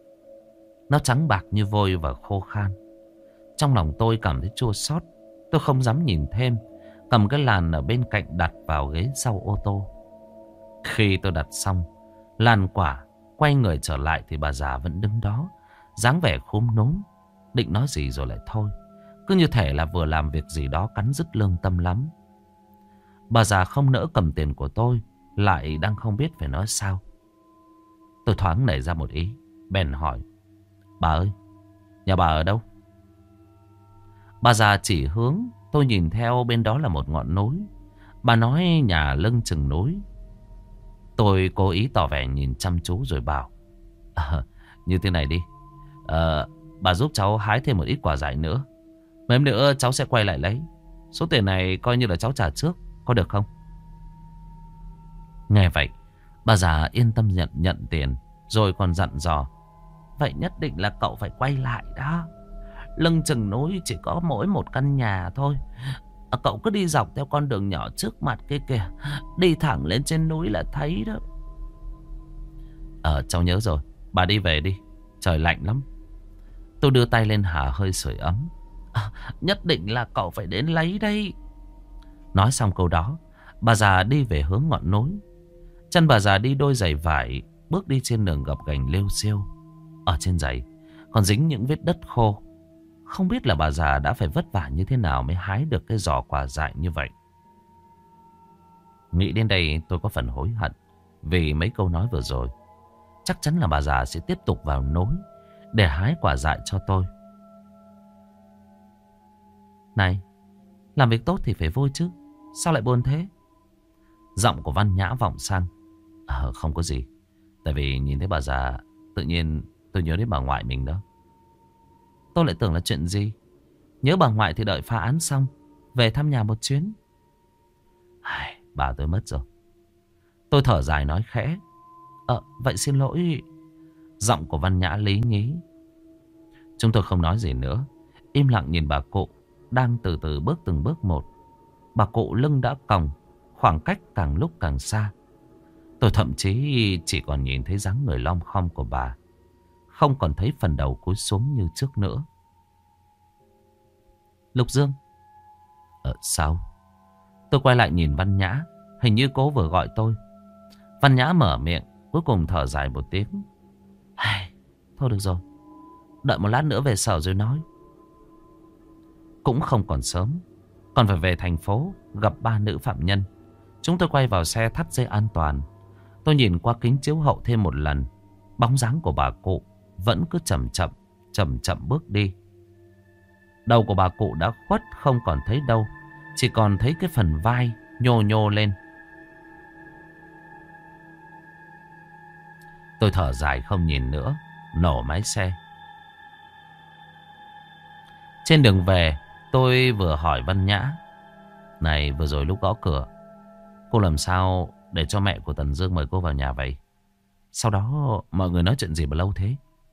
Nó trắng bạc như vôi và khô khan. Trong lòng tôi cảm thấy chua xót. Tôi không dám nhìn thêm, cầm cái làn ở bên cạnh đặt vào ghế sau ô tô. Khi tôi đặt xong làn quả, quay người trở lại thì bà già vẫn đứng đó, dáng vẻ khúm núm, định nói gì rồi lại thôi. Cứ như thể là vừa làm việc gì đó cắn rứt lương tâm lắm. Bà già không nỡ cầm tiền của tôi, lại đang không biết phải nói sao. Tôi thoáng nảy ra một ý, bèn hỏi. Bà ơi, nhà bà ở đâu? Bà già chỉ hướng. Tôi nhìn theo bên đó là một ngọn núi. Bà nói nhà lưng chừng núi. Tôi cố ý tỏ vẻ nhìn chăm chú rồi bảo. À, như thế này đi, à, bà giúp cháu hái thêm một ít quả dại nữa. Mấy hôm nữa cháu sẽ quay lại lấy. Số tiền này coi như là cháu trả trước, có được không? Nghe vậy, bà già yên tâm nhận nhận tiền, rồi còn dặn dò. Vậy nhất định là cậu phải quay lại đó. Lưng chừng núi chỉ có mỗi một căn nhà thôi. À, cậu cứ đi dọc theo con đường nhỏ trước mặt kia kìa, đi thẳng lên trên núi là thấy đó. Ờ, cháu nhớ rồi. Bà đi về đi, trời lạnh lắm. Tôi đưa tay lên hả hơi sưởi ấm. À, nhất định là cậu phải đến lấy đây. Nói xong câu đó, bà già đi về hướng ngọn núi. Chân bà già đi đôi giày vải, bước đi trên đường gập ghềnh lêu xêu. Ở trên giày còn dính những vết đất khô. Không biết là bà già đã phải vất vả như thế nào mới hái được cái giỏ quả dại như vậy. Nghĩ đến đây tôi có phần hối hận vì mấy câu nói vừa rồi. Chắc chắn là bà già sẽ tiếp tục vào núi để hái quả dại cho tôi. Này, làm việc tốt thì phải vui chứ, sao lại buồn thế? Giọng của Văn Nhã vọng sang. Ờ, không có gì. Tại vì nhìn thấy bà già, tự nhiên tôi nhớ đến bà ngoại mình đó. Tôi lại tưởng là chuyện gì. Nhớ bà ngoại thì đợi phá án xong về thăm nhà một chuyến. Ai, bà tôi mất rồi. Tôi thở dài nói khẽ. Ờ, vậy xin lỗi. Giọng của Văn Nhã lý nhí. Chúng tôi không nói gì nữa, im lặng nhìn bà cụ đang từ từ bước từng bước một. Bà cụ lưng đã còng, khoảng cách càng lúc càng xa. Tôi thậm chí chỉ còn nhìn thấy dáng người lom khom của bà, không còn thấy phần đầu cúi xuống như trước nữa. Lục Dương. Ờ sao? Tôi quay lại nhìn Văn Nhã. Hình như cô vừa gọi tôi. Văn Nhã mở miệng, cuối cùng thở dài một tiếng. Thôi được rồi, đợi một lát nữa về sở rồi nói. Cũng không còn sớm, còn phải về thành phố gặp ba nữ phạm nhân. Chúng tôi quay vào xe thắt dây an toàn. Tôi nhìn qua kính chiếu hậu thêm một lần. Bóng dáng của bà cụ vẫn cứ chậm chậm, chậm chậm bước đi. Đầu của bà cụ đã khuất không còn thấy đâu, chỉ còn thấy cái phần vai nhô nhô lên. Tôi thở dài không nhìn nữa, nổ máy xe. Trên đường về, tôi vừa hỏi Văn Nhã. Này, vừa rồi lúc gõ cửa, cô làm sao để cho mẹ của Tần Dương mời cô vào nhà vậy? Sau đó mọi người nói chuyện gì mà lâu thế?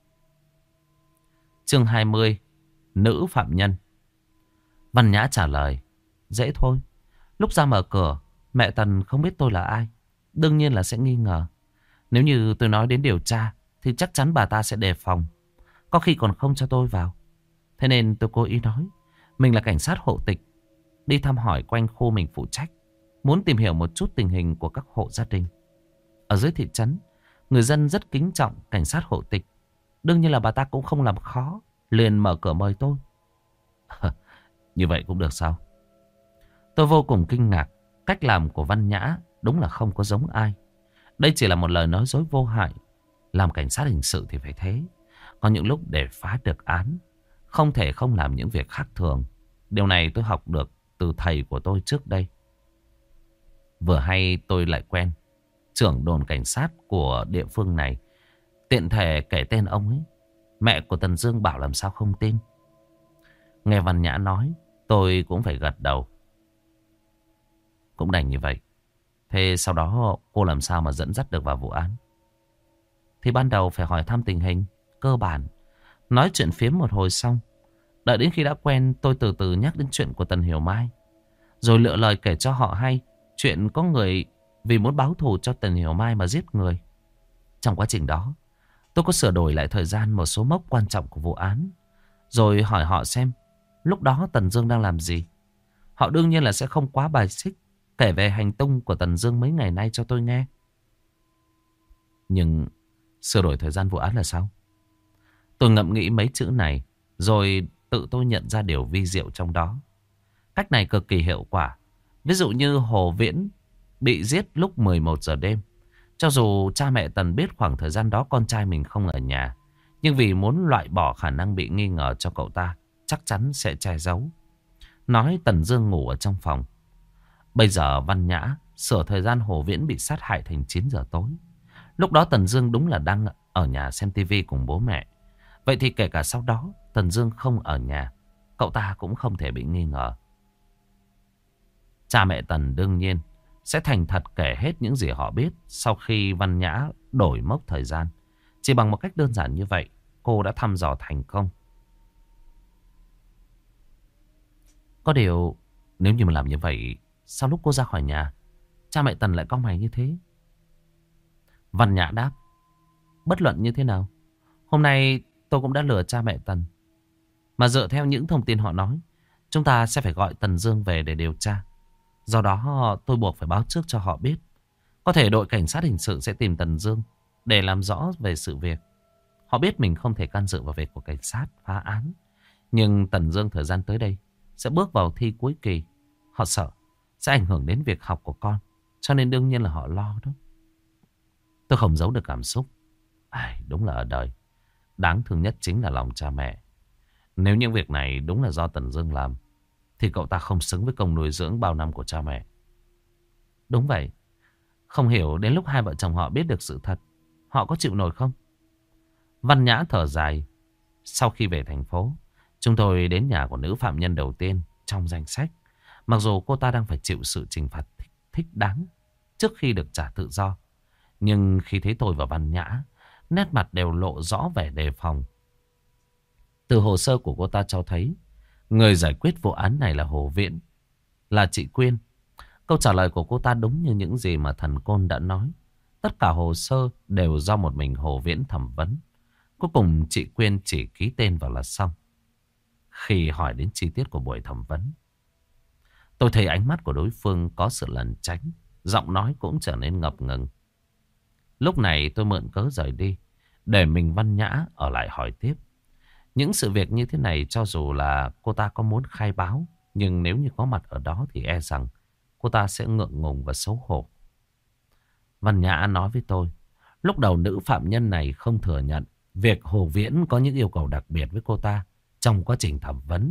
Chương hai mươi. Nữ phạm nhân. Văn Nhã trả lời. Dễ thôi. Lúc ra mở cửa, mẹ Tần không biết tôi là ai, đương nhiên là sẽ nghi ngờ. Nếu như tôi nói đến điều tra thì chắc chắn bà ta sẽ đề phòng, có khi còn không cho tôi vào. Thế nên tôi cố ý nói mình là cảnh sát hộ tịch, đi thăm hỏi quanh khu mình phụ trách, muốn tìm hiểu một chút tình hình của các hộ gia đình. Ở dưới thị trấn, người dân rất kính trọng cảnh sát hộ tịch. Đương nhiên là bà ta cũng không làm khó, liền mở cửa mời tôi. Như vậy cũng được sao? Tôi vô cùng kinh ngạc. Cách làm của Văn Nhã đúng là không có giống ai. Đây chỉ là một lời nói dối vô hại. Làm cảnh sát hình sự thì phải thế. Có những lúc để phá được án, không thể không làm những việc khác thường. Điều này tôi học được từ thầy của tôi trước đây. Vừa hay tôi lại quen trưởng đồn cảnh sát của địa phương này, tiện thể kể tên ông ấy. Mẹ của Tần Dương bảo làm sao không tin. Nghe Văn Nhã nói, tôi cũng phải gật đầu. Cũng đành như vậy. Thế sau đó cô làm sao mà dẫn dắt được vào vụ án? Thì ban đầu phải hỏi thăm tình hình cơ bản, nói chuyện phiếm một hồi xong. Đợi đến khi đã quen, tôi từ từ nhắc đến chuyện của Tần Hiểu Mai, rồi lựa lời kể cho họ hay chuyện có người vì muốn báo thù cho Tần Hiểu Mai mà giết người. Trong quá trình đó, tôi có sửa đổi lại thời gian một số mốc quan trọng của vụ án, rồi hỏi họ xem lúc đó Tần Dương đang làm gì. Họ đương nhiên là sẽ không quá bài xích kể về hành tung của Tần Dương mấy ngày nay cho tôi nghe. Nhưng sửa đổi thời gian vụ án là sao? Tôi ngẫm nghĩ mấy chữ này, rồi tự tôi nhận ra điều vi diệu trong đó. Cách này cực kỳ hiệu quả. Ví dụ như Hồ Viễn bị giết lúc mười một giờ đêm. Cho dù cha mẹ Tần biết khoảng thời gian đó con trai mình không ở nhà, nhưng vì muốn loại bỏ khả năng bị nghi ngờ cho cậu ta, chắc chắn sẽ che giấu, nói Tần Dương ngủ ở trong phòng. Bây giờ Văn Nhã sửa thời gian Hồ Viễn bị sát hại thành chín giờ tối. Lúc đó Tần Dương đúng là đang ở nhà xem tivi cùng bố mẹ. Vậy thì kể cả sau đó Tần Dương không ở nhà, cậu ta cũng không thể bị nghi ngờ. Cha mẹ Tần đương nhiên sẽ thành thật kể hết những gì họ biết sau khi Văn Nhã đổi mốc thời gian. Chỉ bằng một cách đơn giản như vậy, cô đã thăm dò thành công. Có điều, nếu như mà làm như vậy, sau lúc cô ra khỏi nhà, cha mẹ Tần lại cau mày như thế? Văn Nhã đáp, bất luận như thế nào, hôm nay tôi cũng đã lừa cha mẹ Tần Mà dựa theo những thông tin họ nói, chúng ta sẽ phải gọi Tần Dương về để điều tra. Do đó tôi buộc phải báo trước cho họ biết. Có thể đội cảnh sát hình sự sẽ tìm Tần Dương để làm rõ về sự việc. Họ biết mình không thể can dự vào việc của cảnh sát phá án. Nhưng Tần Dương thời gian tới đây sẽ bước vào thi cuối kỳ. Họ sợ sẽ ảnh hưởng đến việc học của con. Cho nên đương nhiên là họ lo đó. Tôi không giấu được cảm xúc. Ai, đúng là ở đời, đáng thương nhất chính là lòng cha mẹ. Nếu những việc này đúng là do Tần Dương làm, thì cậu ta không xứng với công nuôi dưỡng bao năm của cha mẹ. Đúng vậy. Không hiểu đến lúc hai vợ chồng họ biết được sự thật, họ có chịu nổi không? Văn Nhã thở dài. Sau khi về thành phố, chúng tôi đến nhà của nữ phạm nhân đầu tiên trong danh sách. Mặc dù cô ta đang phải chịu sự trừng phạt thích, thích đáng trước khi được trả tự do. Nhưng khi thấy tôi và Văn Nhã, nét mặt đều lộ rõ vẻ đề phòng. Từ hồ sơ của cô ta cho thấy, người giải quyết vụ án này là Hồ Viễn, là chị Quyên. Câu trả lời của cô ta đúng như những gì mà thần Côn đã nói. Tất cả hồ sơ đều do một mình Hồ Viễn thẩm vấn. Cuối cùng chị Quyên chỉ ký tên vào là xong. Khi hỏi đến chi tiết của buổi thẩm vấn, tôi thấy ánh mắt của đối phương có sự lẩn tránh, giọng nói cũng trở nên ngập ngừng. Lúc này tôi mượn cớ rời đi, để mình Văn Nhã ở lại hỏi tiếp. Những sự việc như thế này, cho dù là cô ta có muốn khai báo, nhưng nếu như có mặt ở đó thì e rằng cô ta sẽ ngượng ngùng và xấu hổ. Văn Nhã nói với tôi, lúc đầu nữ phạm nhân này không thừa nhận việc Hồ Viễn có những yêu cầu đặc biệt với cô ta trong quá trình thẩm vấn.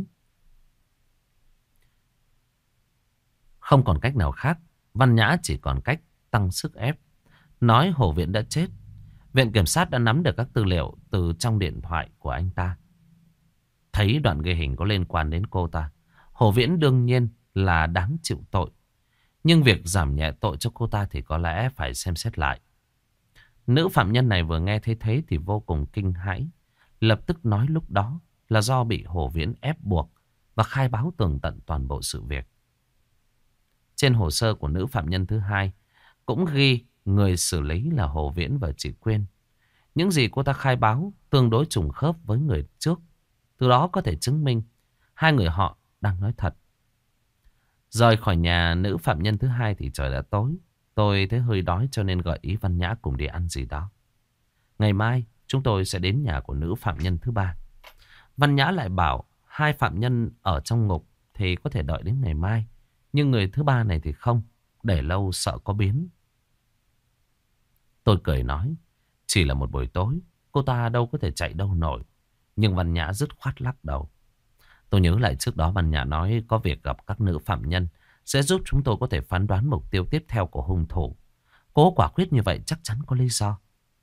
Không còn cách nào khác, Văn Nhã chỉ còn cách tăng sức ép, nói Hồ Viễn đã chết. Viện kiểm sát đã nắm được các tư liệu từ trong điện thoại của anh ta. Thấy đoạn ghi hình có liên quan đến cô ta, Hồ Viễn đương nhiên là đáng chịu tội. Nhưng việc giảm nhẹ tội cho cô ta thì có lẽ phải xem xét lại. Nữ phạm nhân này vừa nghe thấy thế thì vô cùng kinh hãi. Lập tức nói lúc đó là do bị Hồ Viễn ép buộc và khai báo tường tận toàn bộ sự việc. Trên hồ sơ của nữ phạm nhân thứ hai cũng ghi người xử lý là Hồ Viễn và chị Quyên. Những gì cô ta khai báo tương đối trùng khớp với người trước. Từ đó có thể chứng minh hai người họ đang nói thật. Rời khỏi nhà nữ phạm nhân thứ hai thì trời đã tối. Tôi thấy hơi đói cho nên gợi ý Văn Nhã cùng đi ăn gì đó. Ngày mai chúng tôi sẽ đến nhà của nữ phạm nhân thứ ba. Văn Nhã lại bảo hai phạm nhân ở trong ngục thì có thể đợi đến ngày mai. Nhưng người thứ ba này thì không. Để lâu sợ có biến. Tôi cười nói, chỉ là một buổi tối, cô ta đâu có thể chạy đâu nổi. Nhưng Văn Nhã dứt khoát lắc đầu. Tôi nhớ lại trước đó Văn Nhã nói có việc gặp các nữ phạm nhân sẽ giúp chúng tôi có thể phán đoán mục tiêu tiếp theo của hung thủ. Cố quả quyết như vậy chắc chắn có lý do.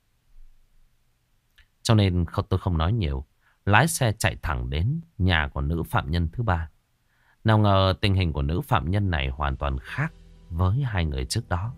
Cho nên tôi không nói nhiều, lái xe chạy thẳng đến nhà của nữ phạm nhân thứ ba. Nào ngờ tình hình của nữ phạm nhân này hoàn toàn khác với hai người trước đó.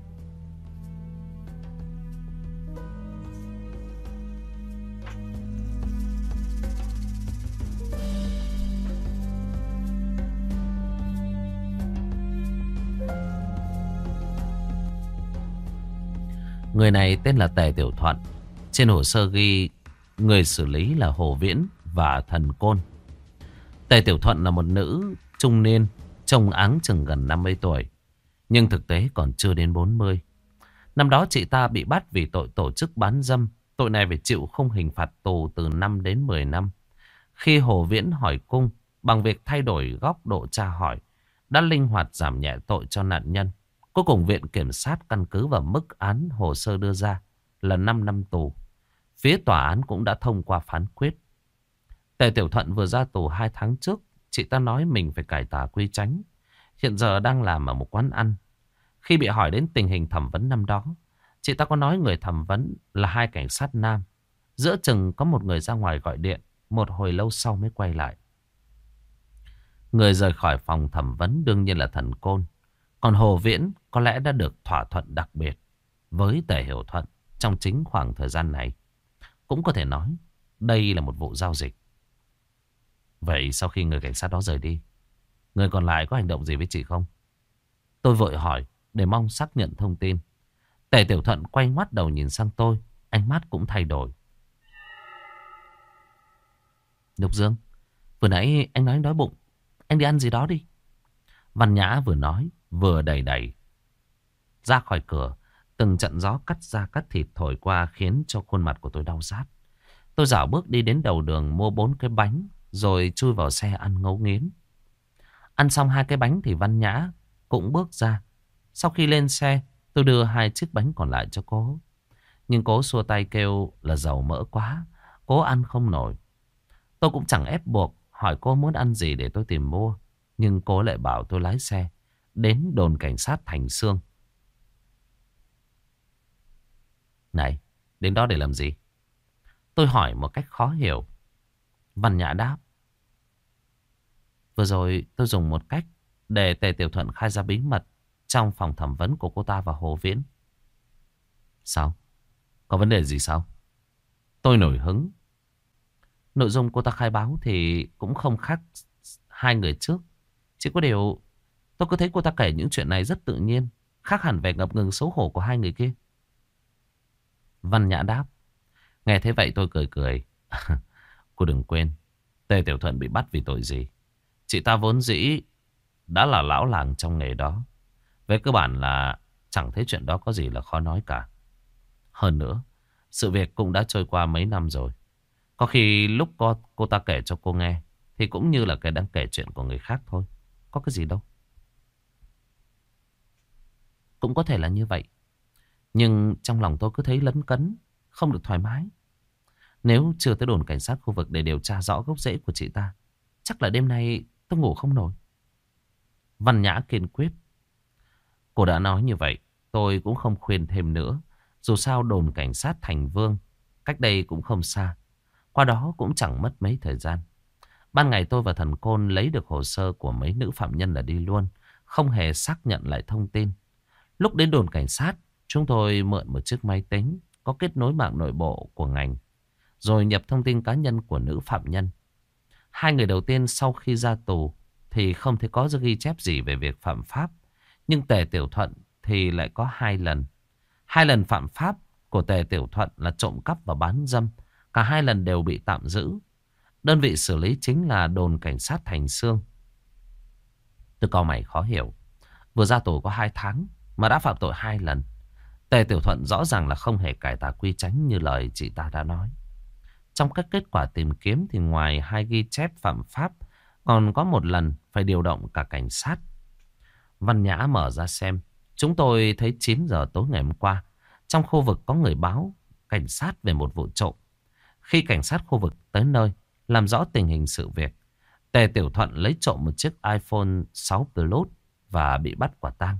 Người này tên là Tề Tiểu Thuận. Trên hồ sơ ghi người xử lý là Hồ Viễn và thần Côn. Tề Tiểu Thuận là một nữ trung niên, trông áng chừng gần năm mươi tuổi, nhưng thực tế còn chưa đến bốn mươi. Năm đó chị ta bị bắt vì tội tổ chức bán dâm. Tội này phải chịu khung hình phạt tù từ năm đến mười năm. Khi Hồ Viễn hỏi cung bằng việc thay đổi góc độ tra hỏi, đã linh hoạt giảm nhẹ tội cho nạn nhân. Cuối cùng viện kiểm sát căn cứ vào mức án hồ sơ đưa ra là năm năm tù. Phía tòa án cũng đã thông qua phán quyết. Tề Tiểu Thuận vừa ra tù hai tháng trước, chị ta nói mình phải cải tà quy chánh. Hiện giờ đang làm ở một quán ăn. Khi bị hỏi đến tình hình thẩm vấn năm đó, chị ta có nói người thẩm vấn là hai cảnh sát nam. Giữa chừng có một người ra ngoài gọi điện, một hồi lâu sau mới quay lại. Người rời khỏi phòng thẩm vấn đương nhiên là thần Côn. Còn Hồ Viễn có lẽ đã được thỏa thuận đặc biệt với Tề Hiểu Thuận trong chính khoảng thời gian này. Cũng có thể nói đây là một vụ giao dịch. Vậy sau khi người cảnh sát đó rời đi, người còn lại có hành động gì với chị không? Tôi vội hỏi để mong xác nhận thông tin. Tề Tiểu Thuận quay ngoắt đầu nhìn sang tôi, ánh mắt cũng thay đổi. Lục Dương, Vừa nãy anh nói anh đói bụng. Anh đi ăn gì đó đi. Văn Nhã vừa nói vừa đầy đầy ra khỏi cửa. Từng trận gió cắt da cắt thịt thổi qua khiến cho khuôn mặt của tôi đau rát. Tôi dạo bước đi đến đầu đường mua bốn cái bánh rồi chui vào xe ăn ngấu nghiến. Ăn xong hai cái bánh thì Văn Nhã cũng bước ra. Sau khi lên xe, tôi đưa hai chiếc bánh còn lại cho cô. Nhưng cô xua tay kêu là dầu mỡ quá, cô ăn không nổi. Tôi cũng chẳng ép buộc, hỏi cô muốn ăn gì để tôi tìm mua. Nhưng cô lại bảo tôi lái xe đến đồn cảnh sát Thành Xương. Này, đến đó để làm gì? Tôi hỏi một cách khó hiểu. Văn Nhã đáp: vừa rồi tôi dùng một cách để Tề Tiểu Thuận khai ra bí mật trong phòng thẩm vấn của cô ta và Hồ Viễn. Sao? Có vấn đề gì sao? Tôi nổi hứng. Nội dung cô ta khai báo thì cũng không khác hai người trước. Chỉ có điều tôi cứ thấy cô ta kể những chuyện này rất tự nhiên, khác hẳn vẻ ngập ngừng xấu hổ của hai người kia. Văn Nhã đáp. Nghe thế vậy tôi cười cười. Cô đừng quên, Tề Tiểu Thuận bị bắt vì tội gì. Chị ta vốn dĩ đã là lão làng trong nghề đó. Về cơ bản là chẳng thấy chuyện đó có gì là khó nói cả. Hơn nữa, sự việc cũng đã trôi qua mấy năm rồi. Có khi lúc cô, cô ta kể cho cô nghe thì cũng như là cái đang kể chuyện của người khác thôi. Có cái gì đâu. Cũng có thể là như vậy. Nhưng trong lòng tôi cứ thấy lấn cấn, không được thoải mái. Nếu chưa tới đồn cảnh sát khu vực để điều tra rõ gốc rễ của chị ta, chắc là đêm nay tôi ngủ không nổi. Văn Nhã kiên quyết. Cô đã nói như vậy, tôi cũng không khuyên thêm nữa. Dù sao đồn cảnh sát Thành Vương cách đây cũng không xa. Qua đó cũng chẳng mất mấy thời gian. Ban ngày tôi và thần Côn lấy được hồ sơ của mấy nữ phạm nhân là đi luôn, không hề xác nhận lại thông tin. Lúc đến đồn cảnh sát, chúng tôi mượn một chiếc máy tính có kết nối mạng nội bộ của ngành, rồi nhập thông tin cá nhân của nữ phạm nhân. Hai người đầu tiên sau khi ra tù thì không thấy có ghi chép gì về việc phạm pháp. Nhưng Tề Tiểu Thuận thì lại có hai lần. Hai lần phạm pháp của Tề Tiểu Thuận là trộm cắp và bán dâm. Cả hai lần đều bị tạm giữ. Đơn vị xử lý chính là đồn cảnh sát Thành Xương. Tôi cau mày khó hiểu. Vừa ra tù có hai tháng mà đã phạm tội hai lần. Tề Tiểu Thuận rõ ràng là không hề cải tà quy chánh như lời chị ta đã nói. Trong các kết quả tìm kiếm thì ngoài hai ghi chép phạm pháp, còn có một lần phải điều động cả cảnh sát. Văn Nhã mở ra xem. Chúng tôi thấy chín giờ tối ngày hôm qua, trong khu vực có người báo cảnh sát về một vụ trộm. Khi cảnh sát khu vực tới nơi, làm rõ tình hình sự việc, Tề Tiểu Thuận lấy trộm một chiếc iPhone sáu Plus và bị bắt quả tang.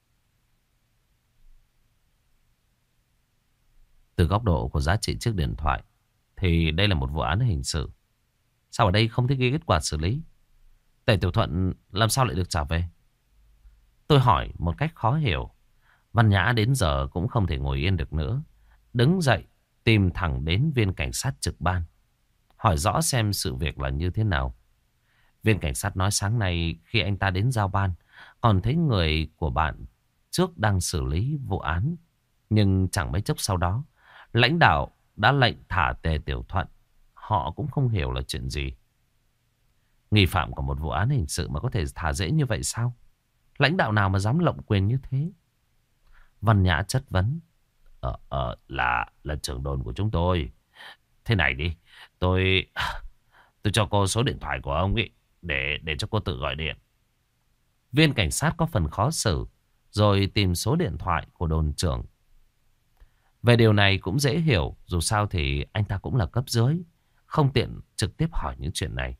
Từ góc độ của giá trị chiếc điện thoại thì đây là một vụ án hình sự. Sao ở đây không thấy ghi kết quả xử lý? Tề Tiểu Thuận làm sao lại được trả về? Tôi hỏi một cách khó hiểu. Văn Nhã đến giờ cũng không thể ngồi yên được nữa. Đứng dậy tìm thẳng đến viên cảnh sát trực ban, hỏi rõ xem sự việc là như thế nào. Viên cảnh sát nói sáng nay khi anh ta đến giao ban, còn thấy người của bạn trước đang xử lý vụ án. Nhưng chẳng mấy chốc sau đó, lãnh đạo đã lệnh thả Tề Tiểu Thuận. Họ cũng không hiểu là chuyện gì. Nghi phạm của một vụ án hình sự mà có thể thả dễ như vậy sao? Lãnh đạo nào mà dám lộng quyền như thế? Văn Nhã chất vấn. Ờ, ờ là, là trưởng đồn của chúng tôi. Thế này đi, tôi tôi cho cô số điện thoại của ông ấy để, để cho cô tự gọi điện. Viên cảnh sát có phần khó xử, rồi tìm số điện thoại của đồn trưởng. Về điều này cũng dễ hiểu, dù sao thì anh ta cũng là cấp dưới, không tiện trực tiếp hỏi những chuyện này.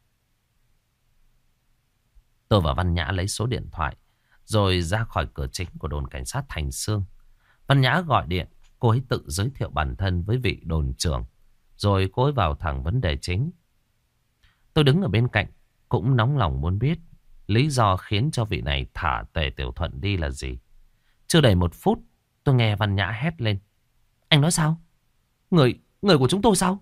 Tôi và Văn Nhã lấy số điện thoại, rồi ra khỏi cửa chính của đồn cảnh sát Thành Xương. Văn Nhã gọi điện, cô ấy tự giới thiệu bản thân với vị đồn trưởng, rồi cô ấy vào thẳng vấn đề chính. Tôi đứng ở bên cạnh, cũng nóng lòng muốn biết lý do khiến cho vị này thả Tề Tiểu Thuận đi là gì. Chưa đầy một phút, tôi nghe Văn Nhã hét lên. Anh nói sao? Người, người của chúng tôi sao?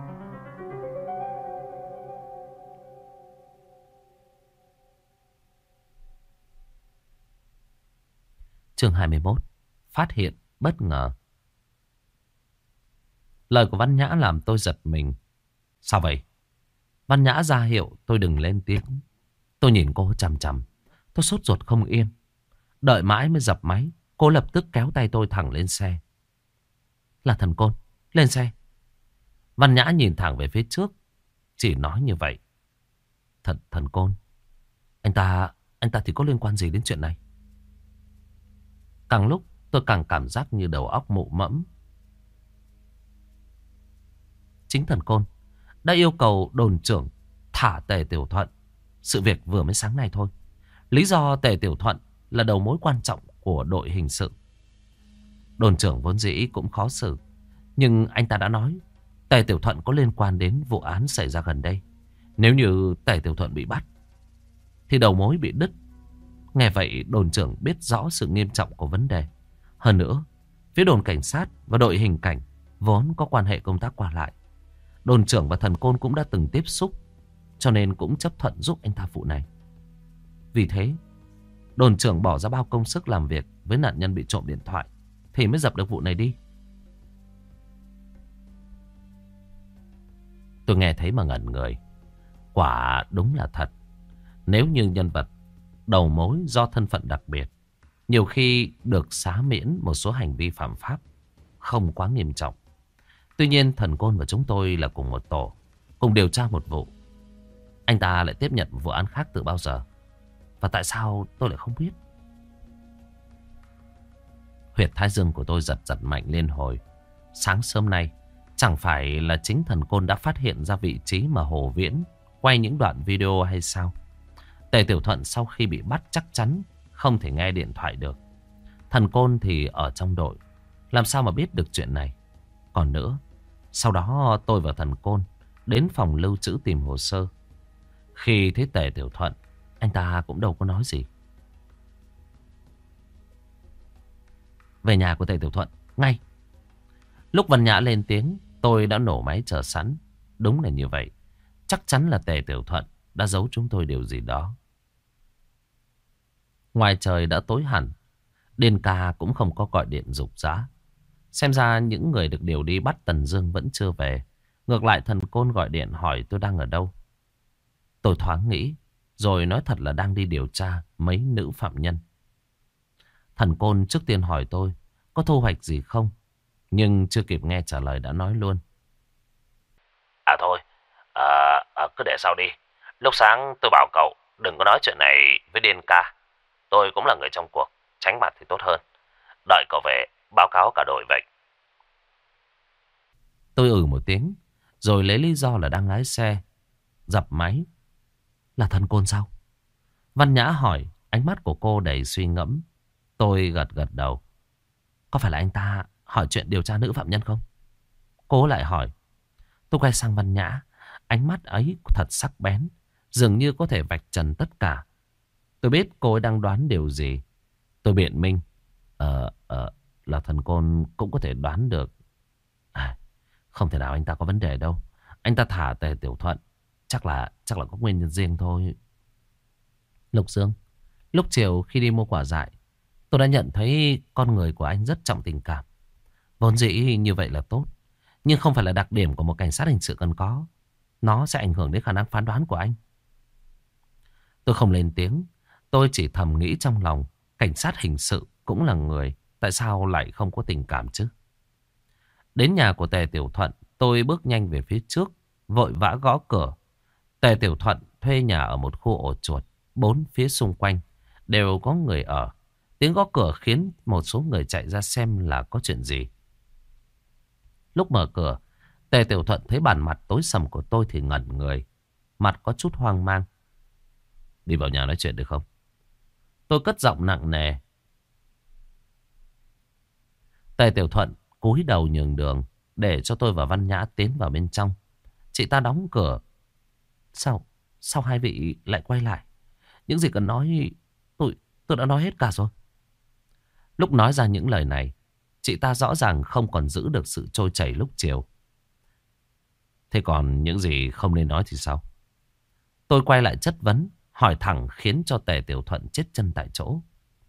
Chương hai mươi mốt. Phát hiện bất ngờ. Lời của Văn Nhã làm tôi giật mình. Sao vậy? Văn Nhã ra hiệu tôi đừng lên tiếng. Tôi nhìn cô chằm chằm. Tôi sốt ruột không yên. Đợi mãi mới dập máy. Cô lập tức kéo tay tôi thẳng lên xe. Là thần Côn, lên xe. Văn Nhã nhìn thẳng về phía trước, chỉ nói như vậy. Thần, thần Côn, anh ta, anh ta thì có liên quan gì đến chuyện này? Càng lúc tôi càng cảm giác như đầu óc mụ mẫm. Chính thần Côn đã yêu cầu đồn trưởng thả Tề Tiểu Thuận. Sự việc vừa mới sáng nay thôi. Lý do Tề Tiểu Thuận là đầu mối quan trọng của đội hình sự. Đồn trưởng vốn dĩ cũng khó xử, nhưng anh ta đã nói Tề Tiểu Thuận có liên quan đến vụ án xảy ra gần đây. Nếu như Tề Tiểu Thuận bị bắt thì đầu mối bị đứt. Nghe vậy đồn trưởng biết rõ sự nghiêm trọng của vấn đề. Hơn nữa, phía đồn cảnh sát và đội hình cảnh vốn có quan hệ công tác qua lại. Đồn trưởng và thần Côn cũng đã từng tiếp xúc, cho nên cũng chấp thuận giúp anh ta vụ này. Vì thế, đồn trưởng bỏ ra bao công sức làm việc với nạn nhân bị trộm điện thoại thì mới dập được vụ này đi. Tôi nghe thấy mà ngẩn người. Quả đúng là thật. Nếu như nhân vật đầu mối do thân phận đặc biệt, nhiều khi được xá miễn một số hành vi phạm pháp không quá nghiêm trọng. Tuy nhiên thần Côn và chúng tôi là cùng một tổ, cùng điều tra một vụ. Anh ta lại tiếp nhận vụ án khác từ bao giờ? Và tại sao tôi lại không biết? Huyệt thái dương của tôi giật giật mạnh lên hồi. Sáng sớm nay, chẳng phải là chính thần Côn đã phát hiện ra vị trí mà Hồ Viễn quay những đoạn video hay sao? Tề Tiểu Thuận sau khi bị bắt chắc chắn không thể nghe điện thoại được. Thần Côn thì ở trong đội, làm sao mà biết được chuyện này? Còn nữa, sau đó tôi và thần Côn đến phòng lưu trữ tìm hồ sơ. Khi thấy Tề Tiểu Thuận, anh ta cũng đâu có nói gì. Về nhà của Tề Tiểu Thuận, ngay. Lúc Văn Nhã lên tiếng, tôi đã nổ máy chờ sẵn. Đúng là như vậy. Chắc chắn là Tề Tiểu Thuận đã giấu chúng tôi điều gì đó. Ngoài trời đã tối hẳn. Điền ca cũng không có gọi điện rục rã. Xem ra những người được điều đi bắt Tần Dương vẫn chưa về. Ngược lại thần Côn gọi điện hỏi tôi đang ở đâu. Tôi thoáng nghĩ, rồi nói thật là đang đi điều tra mấy nữ phạm nhân. Thần Côn trước tiên hỏi tôi có thu hoạch gì không, nhưng chưa kịp nghe trả lời đã nói luôn. À thôi, à, à, cứ để sau đi. Lúc sáng tôi bảo cậu đừng có nói chuyện này với Điên ca. Tôi cũng là người trong cuộc, tránh mặt thì tốt hơn. Đợi cậu về báo cáo cả đội vậy. Tôi ừ một tiếng, rồi lấy lý do là đang lái xe, dập máy. Là thần Côn sao? Văn Nhã hỏi, ánh mắt của cô đầy suy ngẫm. Tôi gật gật đầu. Có phải là anh ta hỏi chuyện điều tra nữ phạm nhân không? Cô lại hỏi. Tôi quay sang Văn Nhã, ánh mắt ấy thật sắc bén, dường như có thể vạch trần tất cả. Tôi biết cô ấy đang đoán điều gì. Tôi biện minh. Ờ, ờ, là thần Côn cũng có thể đoán được. À, không thể nào anh ta có vấn đề đâu. Anh ta thả Tề Tiểu Thuận. Chắc là, chắc là có nguyên nhân riêng thôi. Lục Dương, lúc chiều khi đi mua quả dại, tôi đã nhận thấy con người của anh rất trọng tình cảm. Vốn dĩ như vậy là tốt, nhưng không phải là đặc điểm của một cảnh sát hình sự cần có. Nó sẽ ảnh hưởng đến khả năng phán đoán của anh. Tôi không lên tiếng. Tôi chỉ thầm nghĩ trong lòng, cảnh sát hình sự cũng là người, tại sao lại không có tình cảm chứ? Đến nhà của Tề Tiểu Thuận, tôi bước nhanh về phía trước, vội vã gõ cửa. Tề Tiểu Thuận thuê nhà ở một khu ổ chuột, bốn phía xung quanh đều có người ở. Tiếng gõ cửa khiến một số người chạy ra xem là có chuyện gì. Lúc mở cửa, Tề Tiểu Thuận thấy bản mặt tối sầm của tôi thì ngẩn người, mặt có chút hoang mang. Đi vào nhà nói chuyện được không? Tôi cất giọng nặng nề. Tề Tiểu Thuận cúi đầu nhường đường để cho tôi và Văn Nhã tiến vào bên trong. Chị ta đóng cửa. Sao, sao hai vị lại quay lại? Những gì cần nói tôi, tôi đã nói hết cả rồi. Lúc nói ra những lời này, chị ta rõ ràng không còn giữ được sự trôi chảy lúc chiều. Thế còn những gì không nên nói thì sao? Tôi quay lại chất vấn, hỏi thẳng khiến cho Tề Tiểu Thuận chết chân tại chỗ.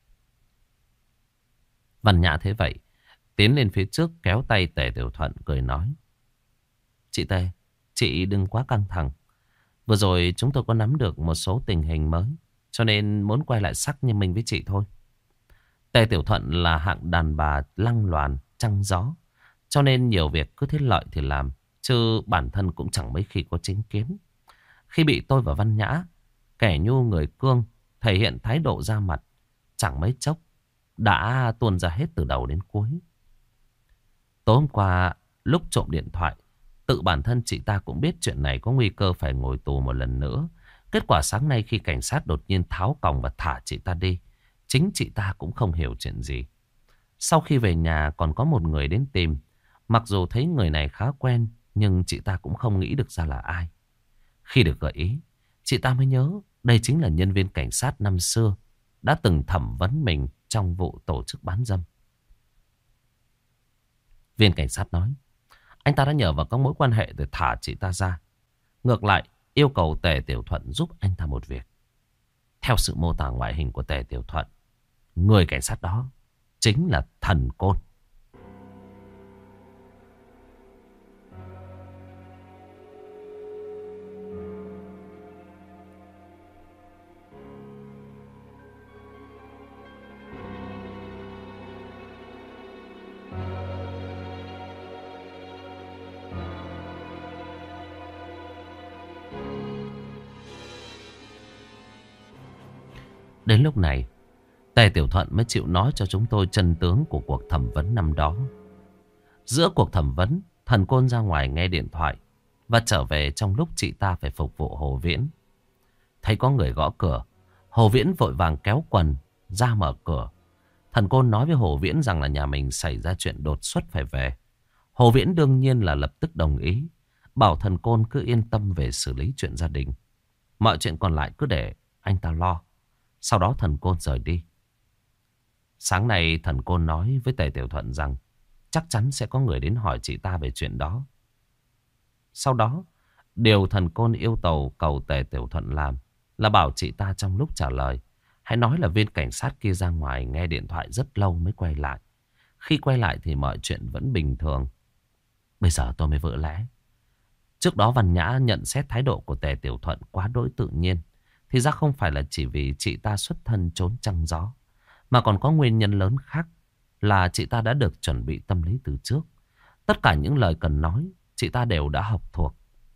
Văn Nhã thế vậy, tiến lên phía trước kéo tay Tề Tiểu Thuận cười nói. Chị Tề, chị đừng quá căng thẳng. Vừa rồi chúng tôi có nắm được một số tình hình mới, cho nên muốn quay lại xác như mình với chị thôi. Tề Tiểu Thuận là hạng đàn bà lăng loàn, trăng gió. Cho nên nhiều việc cứ thế lợi thì làm. Chứ bản thân cũng chẳng mấy khi có chính kiến. Khi bị tôi và Văn Nhã, kẻ nhu người cương, thể hiện thái độ ra mặt, chẳng mấy chốc đã tuôn ra hết từ đầu đến cuối. Tối hôm qua lúc trộm điện thoại, tự bản thân chị ta cũng biết chuyện này có nguy cơ phải ngồi tù một lần nữa. Kết quả sáng nay khi cảnh sát đột nhiên tháo còng và thả chị ta đi, chính chị ta cũng không hiểu chuyện gì. Sau khi về nhà còn có một người đến tìm. Mặc dù thấy người này khá quen, nhưng chị ta cũng không nghĩ được ra là ai. Khi được gợi ý, chị ta mới nhớ đây chính là nhân viên cảnh sát năm xưa đã từng thẩm vấn mình trong vụ tổ chức bán dâm. Viên cảnh sát nói, anh ta đã nhờ vào các mối quan hệ để thả chị ta ra. Ngược lại, yêu cầu Tề Tiểu Thuận giúp anh ta một việc. Theo sự mô tả ngoại hình của Tề Tiểu Thuận, người cảnh sát đó chính là Thần Côn. Đến lúc này, Tề Tiểu Thuận mới chịu nói cho chúng tôi chân tướng của cuộc thẩm vấn năm đó. Giữa cuộc thẩm vấn, Thần Côn ra ngoài nghe điện thoại và trở về trong lúc chị ta phải phục vụ Hồ Viễn. Thấy có người gõ cửa, Hồ Viễn vội vàng kéo quần ra mở cửa. Thần Côn nói với Hồ Viễn rằng là nhà mình xảy ra chuyện đột xuất phải về. Hồ Viễn đương nhiên là lập tức đồng ý, bảo Thần Côn cứ yên tâm về xử lý chuyện gia đình. Mọi chuyện còn lại cứ để anh ta lo. Sau đó Thần Côn rời đi. Sáng nay Thần Côn nói với Tề Tiểu Thuận rằng chắc chắn sẽ có người đến hỏi chị ta về chuyện đó. Sau đó, điều Thần Côn yêu cầu cầu Tề Tiểu Thuận làm là bảo chị ta trong lúc trả lời hãy nói là viên cảnh sát kia ra ngoài nghe điện thoại rất lâu mới quay lại. Khi quay lại thì mọi chuyện vẫn bình thường. Bây giờ tôi mới vỡ lẽ. Trước đó Văn Nhã nhận xét thái độ của Tề Tiểu Thuận quá đỗi tự nhiên. Thì ra không phải là chỉ vì chị ta xuất thân trốn trăng gió, mà còn có nguyên nhân lớn khác là chị ta đã được chuẩn bị tâm lý từ trước. Tất cả những lời cần nói, chị ta đều đã học thuộc.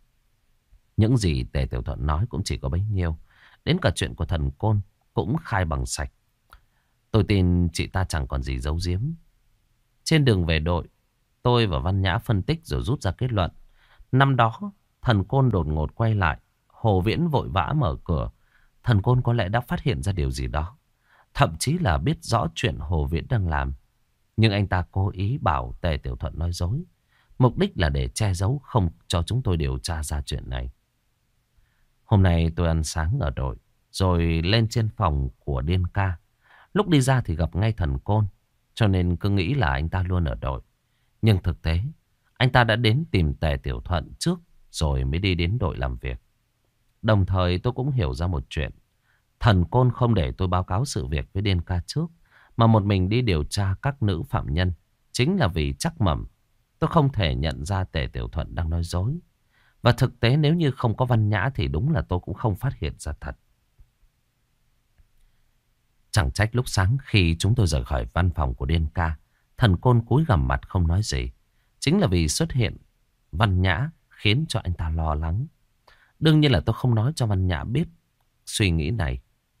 Những gì Tề Tiểu Thuận nói cũng chỉ có bấy nhiêu. Đến cả chuyện của Thần Côn cũng khai bằng sạch. Tôi tin chị ta chẳng còn gì giấu giếm. Trên đường về đội, tôi và Văn Nhã phân tích rồi rút ra kết luận. Năm đó, Thần Côn đột ngột quay lại. Hồ Viễn vội vã mở cửa. Thần Côn có lẽ đã phát hiện ra điều gì đó. Thậm chí là biết rõ chuyện Hồ Viễn đang làm. Nhưng anh ta cố ý bảo Tề Tiểu Thuận nói dối. Mục đích là để che giấu không cho chúng tôi điều tra ra chuyện này. Hôm nay tôi ăn sáng ở đội, rồi lên trên phòng của Điên Ca. Lúc đi ra thì gặp ngay Thần Côn, cho nên cứ nghĩ là anh ta luôn ở đội. Nhưng thực tế, anh ta đã đến tìm Tề Tiểu Thuận trước, rồi mới đi đến đội làm việc. Đồng thời tôi cũng hiểu ra một chuyện. Thần Côn không để tôi báo cáo sự việc với Điên Ca trước, mà một mình đi điều tra các nữ phạm nhân. Chính là vì chắc mẩm tôi không thể nhận ra Tề Tiểu Thuận đang nói dối. Và thực tế nếu như không có Văn Nhã thì đúng là tôi cũng không phát hiện ra thật. Chẳng trách lúc sáng khi chúng tôi rời khỏi văn phòng của Điên Ca, Thần Côn cúi gằm mặt không nói gì. Chính là vì xuất hiện Văn Nhã khiến cho anh ta lo lắng. Đương nhiên là tôi không nói cho Văn Nhã biết suy nghĩ này.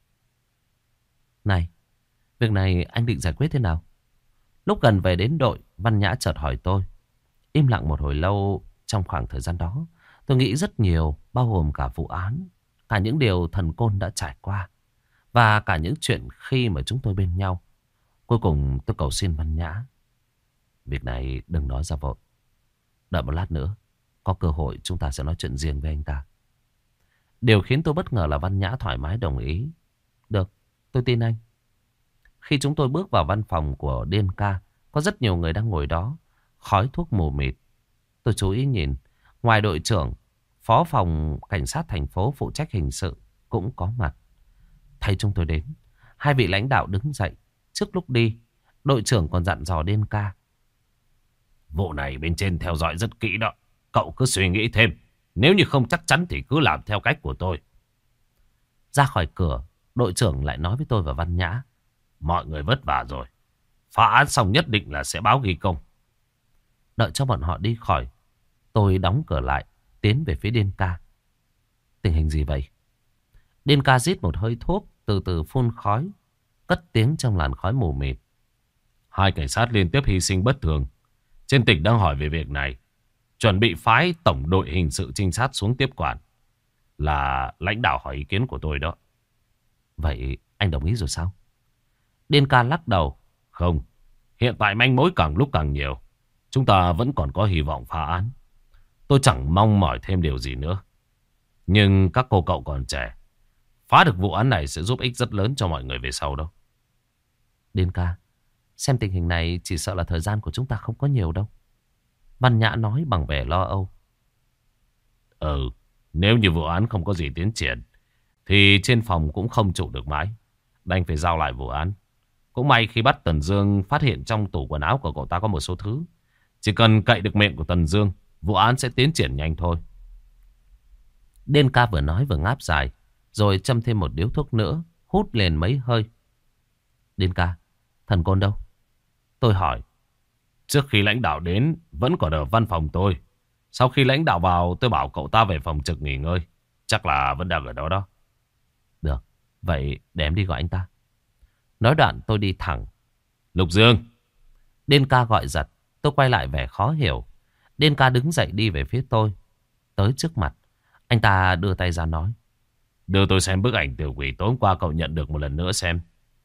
Này, việc này anh định giải quyết thế nào? Lúc gần về đến đội, Văn Nhã chợt hỏi tôi. Im lặng một hồi lâu. Trong khoảng thời gian đó, tôi nghĩ rất nhiều, bao gồm cả vụ án, cả những điều Thần Côn đã trải qua, và cả những chuyện khi mà chúng tôi bên nhau. Cuối cùng tôi cầu xin Văn Nhã, việc này đừng nói ra vội. Đợi một lát nữa, có cơ hội chúng ta sẽ nói chuyện riêng với anh ta. Điều khiến tôi bất ngờ là Văn Nhã thoải mái đồng ý. Được, tôi tin anh. Khi chúng tôi bước vào văn phòng của Điên Ca, có rất nhiều người đang ngồi đó, khói thuốc mù mịt. Tôi chú ý nhìn, ngoài đội trưởng, phó phòng cảnh sát thành phố phụ trách hình sự cũng có mặt. Thấy chúng tôi đến, hai vị lãnh đạo đứng dậy. Trước lúc đi, đội trưởng còn dặn dò Điên Ca. Vụ này bên trên theo dõi rất kỹ đó, cậu cứ suy nghĩ thêm. Nếu như không chắc chắn thì cứ làm theo cách của tôi. Ra khỏi cửa, đội trưởng lại nói với tôi và Văn Nhã. Mọi người vất vả rồi. Phá án xong nhất định là sẽ báo ghi công. Đợi cho bọn họ đi khỏi, tôi đóng cửa lại, tiến về phía Điên Ca. Tình hình gì vậy? Điên Ca rít một hơi thuốc, từ từ phun khói, cất tiếng trong làn khói mù mịt. Hai cảnh sát liên tiếp hy sinh bất thường. Trên tỉnh đang hỏi về việc này. Chuẩn bị phái tổng đội hình sự trinh sát xuống tiếp quản. Là lãnh đạo hỏi ý kiến của tôi đó. Vậy anh đồng ý rồi sao? Điên Ca lắc đầu. Không, hiện tại manh mối càng lúc càng nhiều. Chúng ta vẫn còn có hy vọng phá án. Tôi chẳng mong mỏi thêm điều gì nữa. Nhưng các cô cậu còn trẻ. Phá được vụ án này sẽ giúp ích rất lớn cho mọi người về sau đâu. Điên Ca, xem tình hình này chỉ sợ là thời gian của chúng ta không có nhiều đâu. Văn Nhã nói bằng vẻ lo âu. Ừ, nếu như vụ án không có gì tiến triển thì trên phòng cũng không trụ được mãi. Đành phải giao lại vụ án. Cũng may khi bắt Tần Dương phát hiện trong tủ quần áo của cậu ta có một số thứ. Chỉ cần cậy được miệng của Tần Dương, vụ án sẽ tiến triển nhanh thôi. Điên Ca vừa nói vừa ngáp dài, rồi châm thêm một điếu thuốc nữa, hút liền mấy hơi. Điên Ca, thần Côn đâu? Tôi hỏi. Trước khi lãnh đạo đến, vẫn còn ở văn phòng tôi. Sau khi lãnh đạo vào, tôi bảo cậu ta về phòng trực nghỉ ngơi. Chắc là vẫn đang ở đó đó. Được, vậy để em đi gọi anh ta. Nói đoạn tôi đi thẳng. Lục Dương. Điên Ca gọi giật. Tôi quay lại vẻ khó hiểu. Điên Ca đứng dậy đi về phía tôi. Tới trước mặt, anh ta đưa tay ra nói. Đưa tôi xem bức ảnh tiểu quỷ tối hôm qua cậu nhận được một lần nữa xem.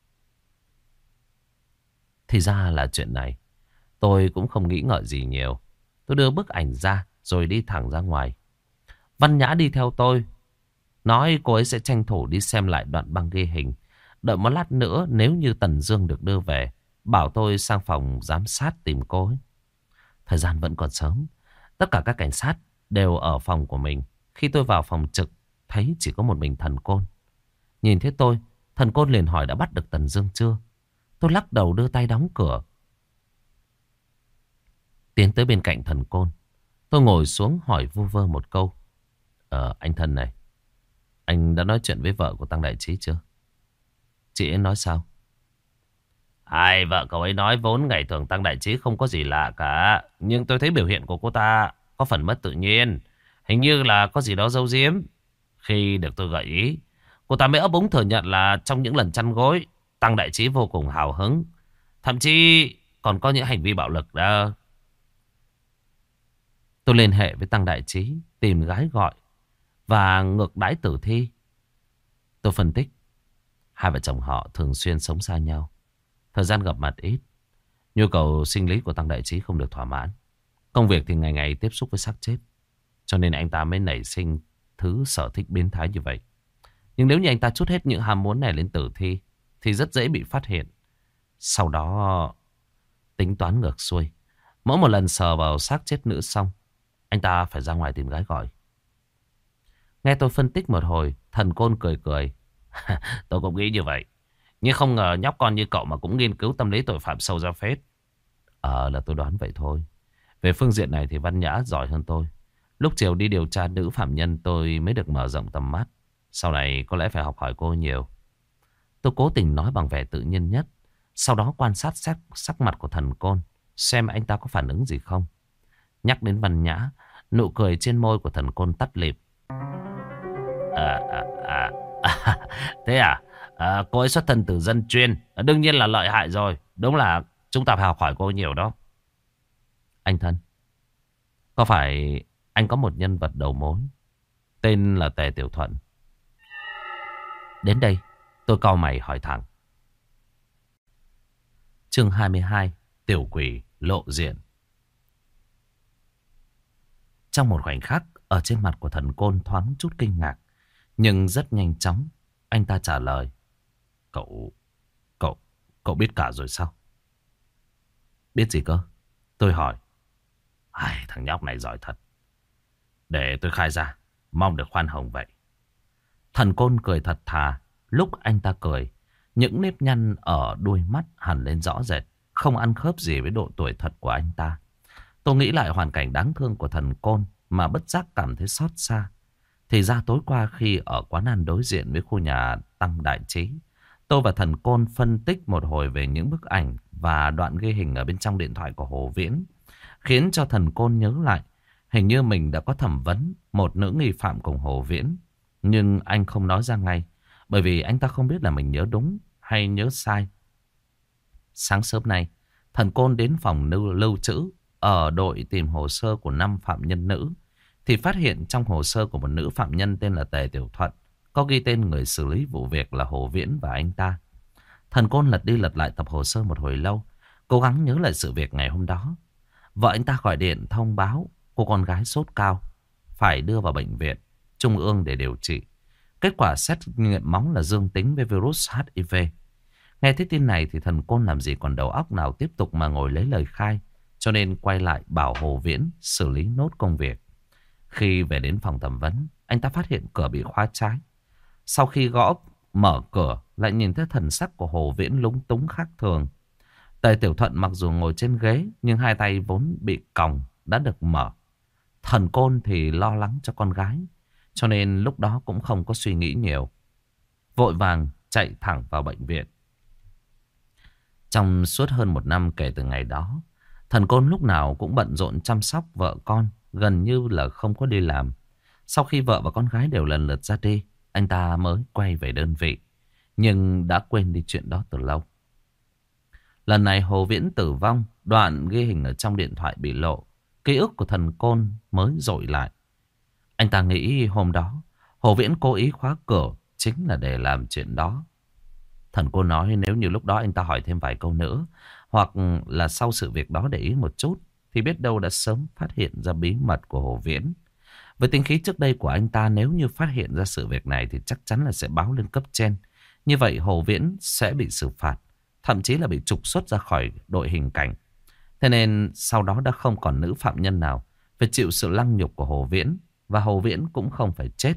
Thì ra là chuyện này. Tôi cũng không nghĩ ngợi gì nhiều. Tôi đưa bức ảnh ra rồi đi thẳng ra ngoài. Văn Nhã đi theo tôi. Nói cô ấy sẽ tranh thủ đi xem lại đoạn băng ghi hình. Đợi một lát nữa nếu như Tần Dương được đưa về, bảo tôi sang phòng giám sát tìm cô ấy. Thời gian vẫn còn sớm. Tất cả các cảnh sát đều ở phòng của mình. Khi tôi vào phòng trực, thấy chỉ có một mình Thần Côn. Nhìn thấy tôi, Thần Côn liền hỏi đã bắt được Tần Dương chưa. Tôi lắc đầu đưa tay đóng cửa. Tiến tới bên cạnh Thần Côn, tôi ngồi xuống hỏi vu vơ một câu. Ờ, anh Thần này, anh đã nói chuyện với vợ của Tăng Đại Trí chưa? Chị ấy nói sao? Ai, vợ cậu ấy nói vốn ngày thường Tăng Đại Trí không có gì lạ cả. Nhưng tôi thấy biểu hiện của cô ta có phần mất tự nhiên. Hình như là có gì đó giấu giếm. Khi được tôi gợi ý, cô ta mới ấp úng thừa nhận là trong những lần chăn gối, Tăng Đại Trí vô cùng hào hứng. Thậm chí còn có những hành vi bạo lực đó. Tôi liên hệ với Tăng Đại Trí, tìm gái gọi và ngược đãi tử thi. Tôi phân tích, hai vợ chồng họ thường xuyên sống xa nhau, thời gian gặp mặt ít. Nhu cầu sinh lý của Tăng Đại Trí không được thỏa mãn. Công việc thì ngày ngày tiếp xúc với xác chết, cho nên anh ta mới nảy sinh thứ sở thích biến thái như vậy. Nhưng nếu như anh ta trút hết những ham muốn này lên tử thi thì rất dễ bị phát hiện. Sau đó tính toán ngược xuôi, mỗi một lần sờ vào xác chết nữ xong, anh ta phải ra ngoài tìm gái gọi. Nghe tôi phân tích một hồi, Thần Côn cười cười. Tôi cũng nghĩ như vậy. Nhưng không ngờ nhóc con như cậu mà cũng nghiên cứu tâm lý tội phạm sâu ra phết. Ờ là tôi đoán vậy thôi. Về phương diện này thì Văn Nhã giỏi hơn tôi. Lúc chiều đi điều tra nữ phạm nhân tôi mới được mở rộng tầm mắt. Sau này có lẽ phải học hỏi cô nhiều. Tôi cố tình nói bằng vẻ tự nhiên nhất. Sau đó quan sát sắc, sắc mặt của Thần Côn, xem anh ta có phản ứng gì không. Nhắc đến Văn Nhã, nụ cười trên môi của Thần Côn tắt lịm. À, à, à, à, thế à? À, cô ấy xuất thân từ dân chuyên, đương nhiên là lợi hại rồi. Đúng là chúng ta phải học hỏi cô nhiều đó. Anh thân, có phải anh có một nhân vật đầu mối tên là Tề Tiểu Thuận? Đến đây tôi cau mày hỏi thẳng. Chương hai mươi hai, Tiểu Quỷ lộ diện. Trong một khoảnh khắc, ở trên mặt của Thần Côn thoáng chút kinh ngạc, nhưng rất nhanh chóng anh ta trả lời. Cậu, cậu, cậu biết cả rồi sao? Biết gì cơ? Tôi hỏi. Ai, thằng nhóc này giỏi thật. Để tôi khai ra, mong được khoan hồng vậy. Thần Côn cười thật thà. Lúc anh ta cười, những nếp nhăn ở đuôi mắt hẳn lên rõ rệt, không ăn khớp gì với độ tuổi thật của anh ta. Tôi nghĩ lại hoàn cảnh đáng thương của Thần Côn, mà bất giác cảm thấy xót xa. Thì ra tối qua khi ở quán ăn đối diện với khu nhà Tăng Đại Trí, tôi và thần Côn phân tích một hồi về những bức ảnh và đoạn ghi hình ở bên trong điện thoại của Hồ Viễn, khiến cho thần Côn nhớ lại hình như mình đã có thẩm vấn một nữ nghi phạm cùng Hồ Viễn. Nhưng anh không nói ra ngay, bởi vì anh ta không biết là mình nhớ đúng hay nhớ sai. Sáng sớm nay, thần Côn đến phòng lưu, lưu trữ ở đội tìm hồ sơ của năm phạm nhân nữ, thì phát hiện trong hồ sơ của một nữ phạm nhân tên là Tề Tiểu Thuận có ghi tên người xử lý vụ việc là Hồ Viễn và anh ta. Thần Côn lật đi lật lại tập hồ sơ một hồi lâu, cố gắng nhớ lại sự việc ngày hôm đó. Vợ anh ta gọi điện thông báo cô con gái sốt cao, phải đưa vào bệnh viện trung ương để điều trị. Kết quả xét nghiệm máu là dương tính với virus H I V. Nghe thấy tin này thì thần Côn làm gì còn đầu óc nào tiếp tục mà ngồi lấy lời khai, cho nên quay lại bảo Hồ Viễn xử lý nốt công việc. Khi về đến phòng thẩm vấn, anh ta phát hiện cửa bị khóa trái. Sau khi gõ mở cửa, lại nhìn thấy thần sắc của Hồ Viễn lúng túng khác thường. Tề Tiểu Thuận mặc dù ngồi trên ghế, nhưng hai tay vốn bị còng đã được mở. Thần Côn thì lo lắng cho con gái, cho nên lúc đó cũng không có suy nghĩ nhiều, vội vàng chạy thẳng vào bệnh viện. Trong suốt hơn một năm kể từ ngày đó, thần Côn lúc nào cũng bận rộn chăm sóc vợ con, gần như là không có đi làm. Sau khi vợ và con gái đều lần lượt ra đi, anh ta mới quay về đơn vị, nhưng đã quên đi chuyện đó từ lâu. Lần này Hồ Viễn tử vong, đoạn ghi hình ở trong điện thoại bị lộ, ký ức của thần Côn mới dội lại. Anh ta nghĩ hôm đó Hồ Viễn cố ý khóa cửa chính là để làm chuyện đó. Thần Côn nói nếu như lúc đó anh ta hỏi thêm vài câu nữa, hoặc là sau sự việc đó để ý một chút, thì biết đâu đã sớm phát hiện ra bí mật của Hồ Viễn. Với tính khí trước đây của anh ta, nếu như phát hiện ra sự việc này thì chắc chắn là sẽ báo lên cấp trên. Như vậy Hồ Viễn sẽ bị xử phạt, thậm chí là bị trục xuất ra khỏi đội hình cảnh. Thế nên sau đó đã không còn nữ phạm nhân nào phải chịu sự lăng nhục của Hồ Viễn, và Hồ Viễn cũng không phải chết.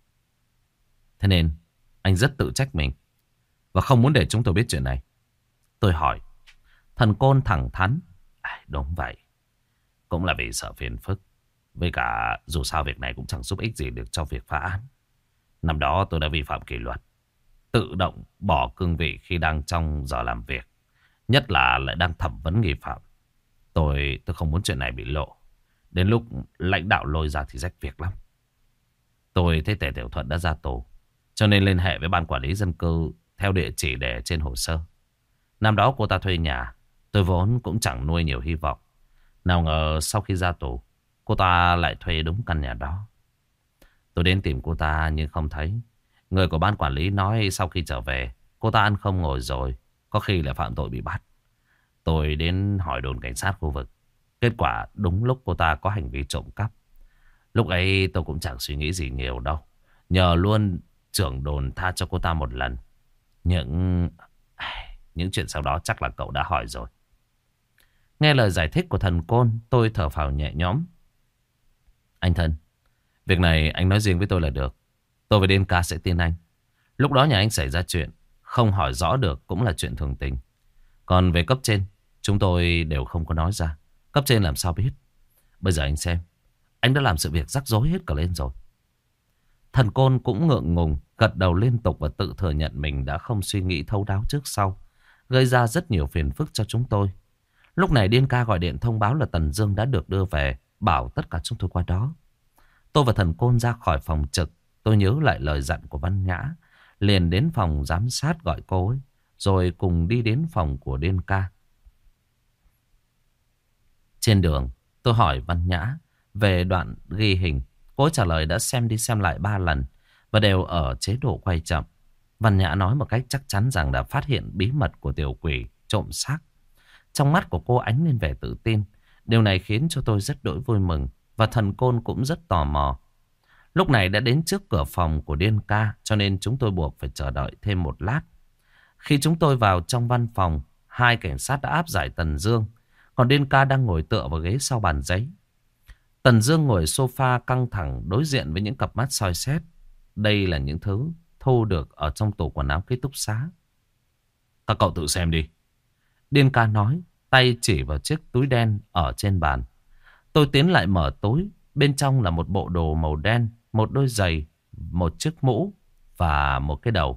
Thế nên anh rất tự trách mình và không muốn để chúng tôi biết chuyện này. Tôi hỏi. Thần Côn thẳng thắn. À, đúng vậy, cũng là vì sợ phiền phức. Với cả dù sao việc này cũng chẳng giúp ích gì được cho việc phá án. Năm đó tôi đã vi phạm kỷ luật, tự động bỏ cương vị khi đang trong giờ làm việc, nhất là lại đang thẩm vấn nghi phạm. Tôi tôi không muốn chuyện này bị lộ. Đến lúc lãnh đạo lôi ra thì rách việc lắm. Tôi thấy Tề Tiểu Thuận đã ra tù, cho nên liên hệ với ban quản lý dân cư theo địa chỉ để trên hồ sơ. Năm đó cô ta thuê nhà, tôi vốn cũng chẳng nuôi nhiều hy vọng. Nào ngờ sau khi ra tù, cô ta lại thuê đúng căn nhà đó. Tôi đến tìm cô ta nhưng không thấy. Người của ban quản lý nói sau khi trở về, cô ta ăn không ngồi rồi, có khi là phạm tội bị bắt. Tôi đến hỏi đồn cảnh sát khu vực. Kết quả đúng lúc cô ta có hành vi trộm cắp. Lúc ấy tôi cũng chẳng suy nghĩ gì nhiều đâu, nhờ luôn trưởng đồn tha cho cô ta một lần. Những Những chuyện sau đó chắc là cậu đã hỏi rồi. Nghe lời giải thích của thần Côn, tôi thở phào nhẹ nhõm. Anh thân, việc này anh nói riêng với tôi là được. Tôi với Đen Ca sẽ tin anh. Lúc đó nhà anh xảy ra chuyện, không hỏi rõ được cũng là chuyện thường tình. Còn về cấp trên, chúng tôi đều không có nói ra. Cấp trên làm sao biết. Bây giờ anh xem, anh đã làm sự việc rắc rối hết cả lên rồi. Thần Côn cũng ngượng ngùng, gật đầu liên tục và tự thừa nhận mình đã không suy nghĩ thấu đáo trước sau, gây ra rất nhiều phiền phức cho chúng tôi. Lúc này Điên Ca gọi điện thông báo là Tần Dương đã được đưa về, bảo tất cả chúng tôi qua đó. Tôi và thần Côn ra khỏi phòng trực. Tôi nhớ lại lời dặn của Văn Nhã, liền đến phòng giám sát gọi cô ấy, rồi cùng đi đến phòng của Điên Ca. Trên đường tôi hỏi Văn Nhã về đoạn ghi hình. Cô ấy trả lời đã xem đi xem lại ba lần và đều ở chế độ quay chậm. Văn Nhã nói một cách chắc chắn rằng đã phát hiện bí mật của tiểu quỷ trộm xác. Trong mắt của cô ánh lên vẻ tự tin. Điều này khiến cho tôi rất đỗi vui mừng, và thần Côn cũng rất tò mò. Lúc này đã đến trước cửa phòng của Điên Ca, cho nên chúng tôi buộc phải chờ đợi thêm một lát. Khi chúng tôi vào trong văn phòng, hai cảnh sát đã áp giải Tần Dương, còn Điên Ca đang ngồi tựa vào ghế sau bàn giấy. Tần Dương ngồi sofa căng thẳng đối diện với những cặp mắt soi xét. Đây là những thứ thu được ở trong tủ quần áo ký túc xá. Các cậu tự xem đi. Điên Ca nói, tay chỉ vào chiếc túi đen ở trên bàn. Tôi tiến lại mở túi, Bên trong là một bộ đồ màu đen, một đôi giày, một chiếc mũ và một cái đầu.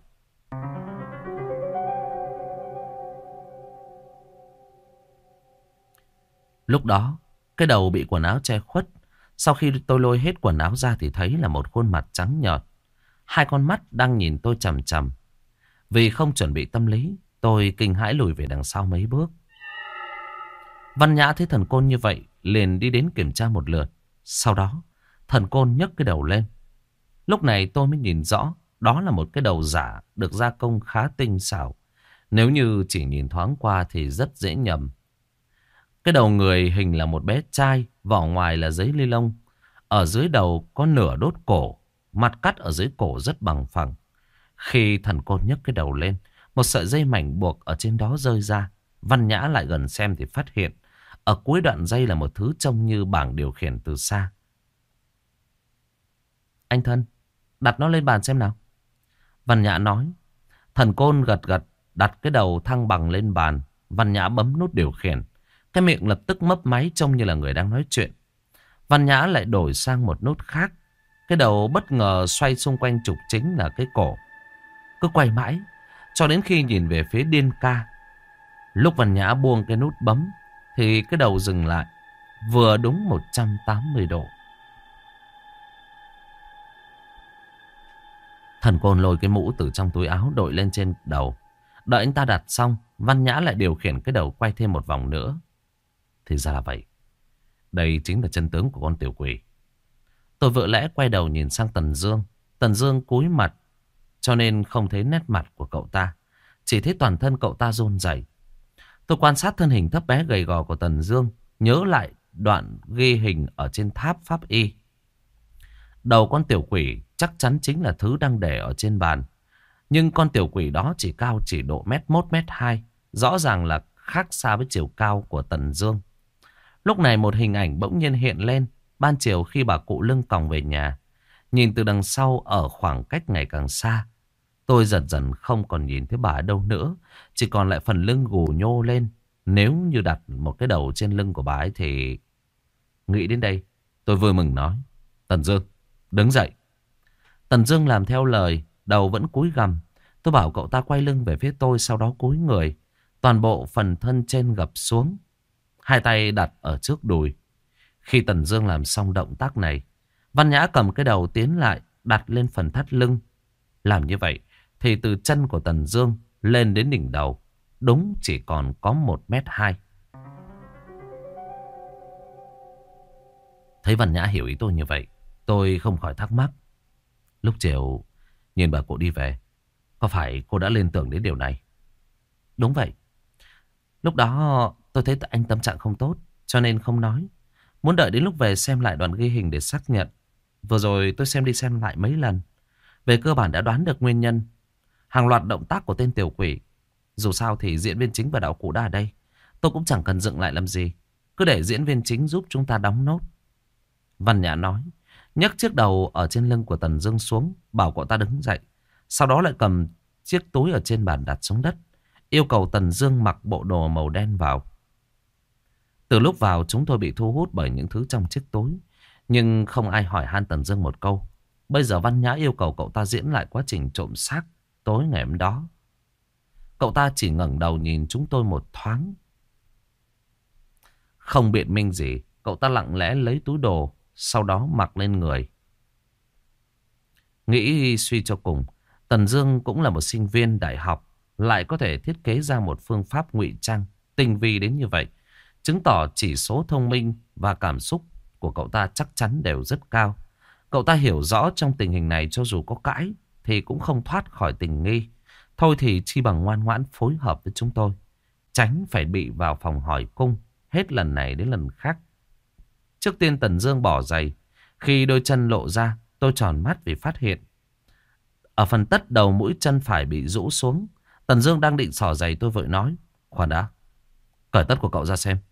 Lúc đó, cái đầu bị quần áo che khuất. Sau khi tôi lôi hết quần áo ra thì thấy là một khuôn mặt trắng nhợt. Hai con mắt đang nhìn tôi chằm chằm. Vì không chuẩn bị tâm lý, tôi kinh hãi lùi về đằng sau mấy bước. Văn Nhã thấy thần côn như vậy, liền đi đến kiểm tra một lượt. Sau đó, thần côn nhấc cái đầu lên. Lúc này tôi mới nhìn rõ, đó là một cái đầu giả được gia công khá tinh xảo. Nếu như chỉ nhìn thoáng qua thì rất dễ nhầm. Cái đầu người hình là một bé trai, vỏ ngoài là giấy ni lông. Ở dưới đầu có nửa đốt cổ, mặt cắt ở dưới cổ rất bằng phẳng. Khi thần côn nhấc cái đầu lên, một sợi dây mảnh buộc ở trên đó rơi ra. Văn Nhã lại gần xem thì phát hiện, ở cuối đoạn dây là một thứ trông như bảng điều khiển từ xa. Anh thân, đặt nó lên bàn xem nào. Văn Nhã nói. Thần côn gật gật, đặt cái đầu thăng bằng lên bàn. Văn Nhã bấm nút điều khiển. Cái miệng lập tức mấp máy trông như là người đang nói chuyện. Văn Nhã lại đổi sang một nút khác. Cái đầu bất ngờ xoay xung quanh trục chính là cái cổ. Cứ quay mãi, cho đến khi nhìn về phía Điên Ca. Lúc Văn Nhã buông cái nút bấm, thì cái đầu dừng lại. Vừa đúng một trăm tám mươi độ. Thần côn lôi cái mũ từ trong túi áo đội lên trên đầu. Đợi anh ta đặt xong, Văn Nhã lại điều khiển cái đầu quay thêm một vòng nữa. Thì ra là vậy. Đây chính là chân tướng của con tiểu quỷ. Tôi vợ lẽ quay đầu nhìn sang Tần Dương. Tần Dương cúi mặt, cho nên không thấy nét mặt của cậu ta. Chỉ thấy toàn thân cậu ta run rẩy. Tôi quan sát thân hình thấp bé gầy gò của Tần Dương, nhớ lại đoạn ghi hình ở trên tháp pháp y. Đầu con tiểu quỷ chắc chắn chính là thứ đang để ở trên bàn. Nhưng con tiểu quỷ đó chỉ cao chỉ độ mét một mét hai. Rõ ràng là khác xa với chiều cao của Tần Dương. Lúc này một hình ảnh bỗng nhiên hiện lên. Ban chiều khi bà cụ lưng còng về nhà. Nhìn từ đằng sau ở khoảng cách ngày càng xa. Tôi dần dần không còn nhìn thấy bà ở đâu nữa. Chỉ còn lại phần lưng gù nhô lên. Nếu như đặt một cái đầu trên lưng của bà ấy thì... Nghĩ đến đây, tôi vui mừng nói. Tần Dương, đứng dậy. Tần Dương làm theo lời, đầu vẫn cúi gằm. Tôi bảo cậu ta quay lưng về phía tôi, sau đó cúi người. Toàn bộ phần thân trên gập xuống. Hai tay đặt ở trước đùi. Khi Tần Dương làm xong động tác này, Văn Nhã cầm cái đầu tiến lại, đặt lên phần thắt lưng. Làm như vậy thì từ chân của Tần Dương lên đến đỉnh đầu đúng chỉ còn có một mét hai. Thấy Văn Nhã hiểu ý tôi như vậy, tôi không khỏi thắc mắc. Lúc chiều nhìn bà cụ đi về, có phải cô đã liên tưởng đến điều này? Đúng vậy. Lúc đó tôi thấy anh tâm trạng không tốt, cho nên không nói. Muốn đợi đến lúc về xem lại đoạn ghi hình để xác nhận. Vừa rồi tôi xem đi xem lại mấy lần. Về cơ bản đã đoán được nguyên nhân. Hàng loạt động tác của tên tiểu quỷ. Dù sao thì diễn viên chính và đạo cụ đã ở đây. Tôi cũng chẳng cần dựng lại làm gì. Cứ để diễn viên chính giúp chúng ta đóng nốt. Văn Nhã nói. Nhấc chiếc đầu ở trên lưng của Tần Dương xuống. Bảo cậu ta đứng dậy. Sau đó lại cầm chiếc túi ở trên bàn đặt xuống đất. Yêu cầu Tần Dương mặc bộ đồ màu đen vào. Từ lúc vào chúng tôi bị thu hút bởi những thứ trong chiếc túi. Nhưng không ai hỏi han Tần Dương một câu. Bây giờ Văn Nhã yêu cầu cậu ta diễn lại quá trình trộm xác tối ngày hôm đó. Cậu ta chỉ ngẩng đầu nhìn chúng tôi một thoáng. Không biện minh gì, cậu ta lặng lẽ lấy túi đồ, sau đó mặc lên người. Nghĩ suy cho cùng, Tần Dương cũng là một sinh viên đại học, lại có thể thiết kế ra một phương pháp ngụy trang tinh vi đến như vậy, chứng tỏ chỉ số thông minh và cảm xúc của cậu ta chắc chắn đều rất cao. Cậu ta hiểu rõ trong tình hình này cho dù có cãi thì cũng không thoát khỏi tình nghi. Thôi thì chi bằng ngoan ngoãn phối hợp với chúng tôi, tránh phải bị vào phòng hỏi cung hết lần này đến lần khác. Trước tiên Tần Dương bỏ giày. Khi đôi chân lộ ra, tôi tròn mắt vì phát hiện ở phần tất đầu mũi chân phải bị rũ xuống. Tần Dương đang định xỏ giày, tôi vội nói. Khoan đã, cởi tất của cậu ra xem.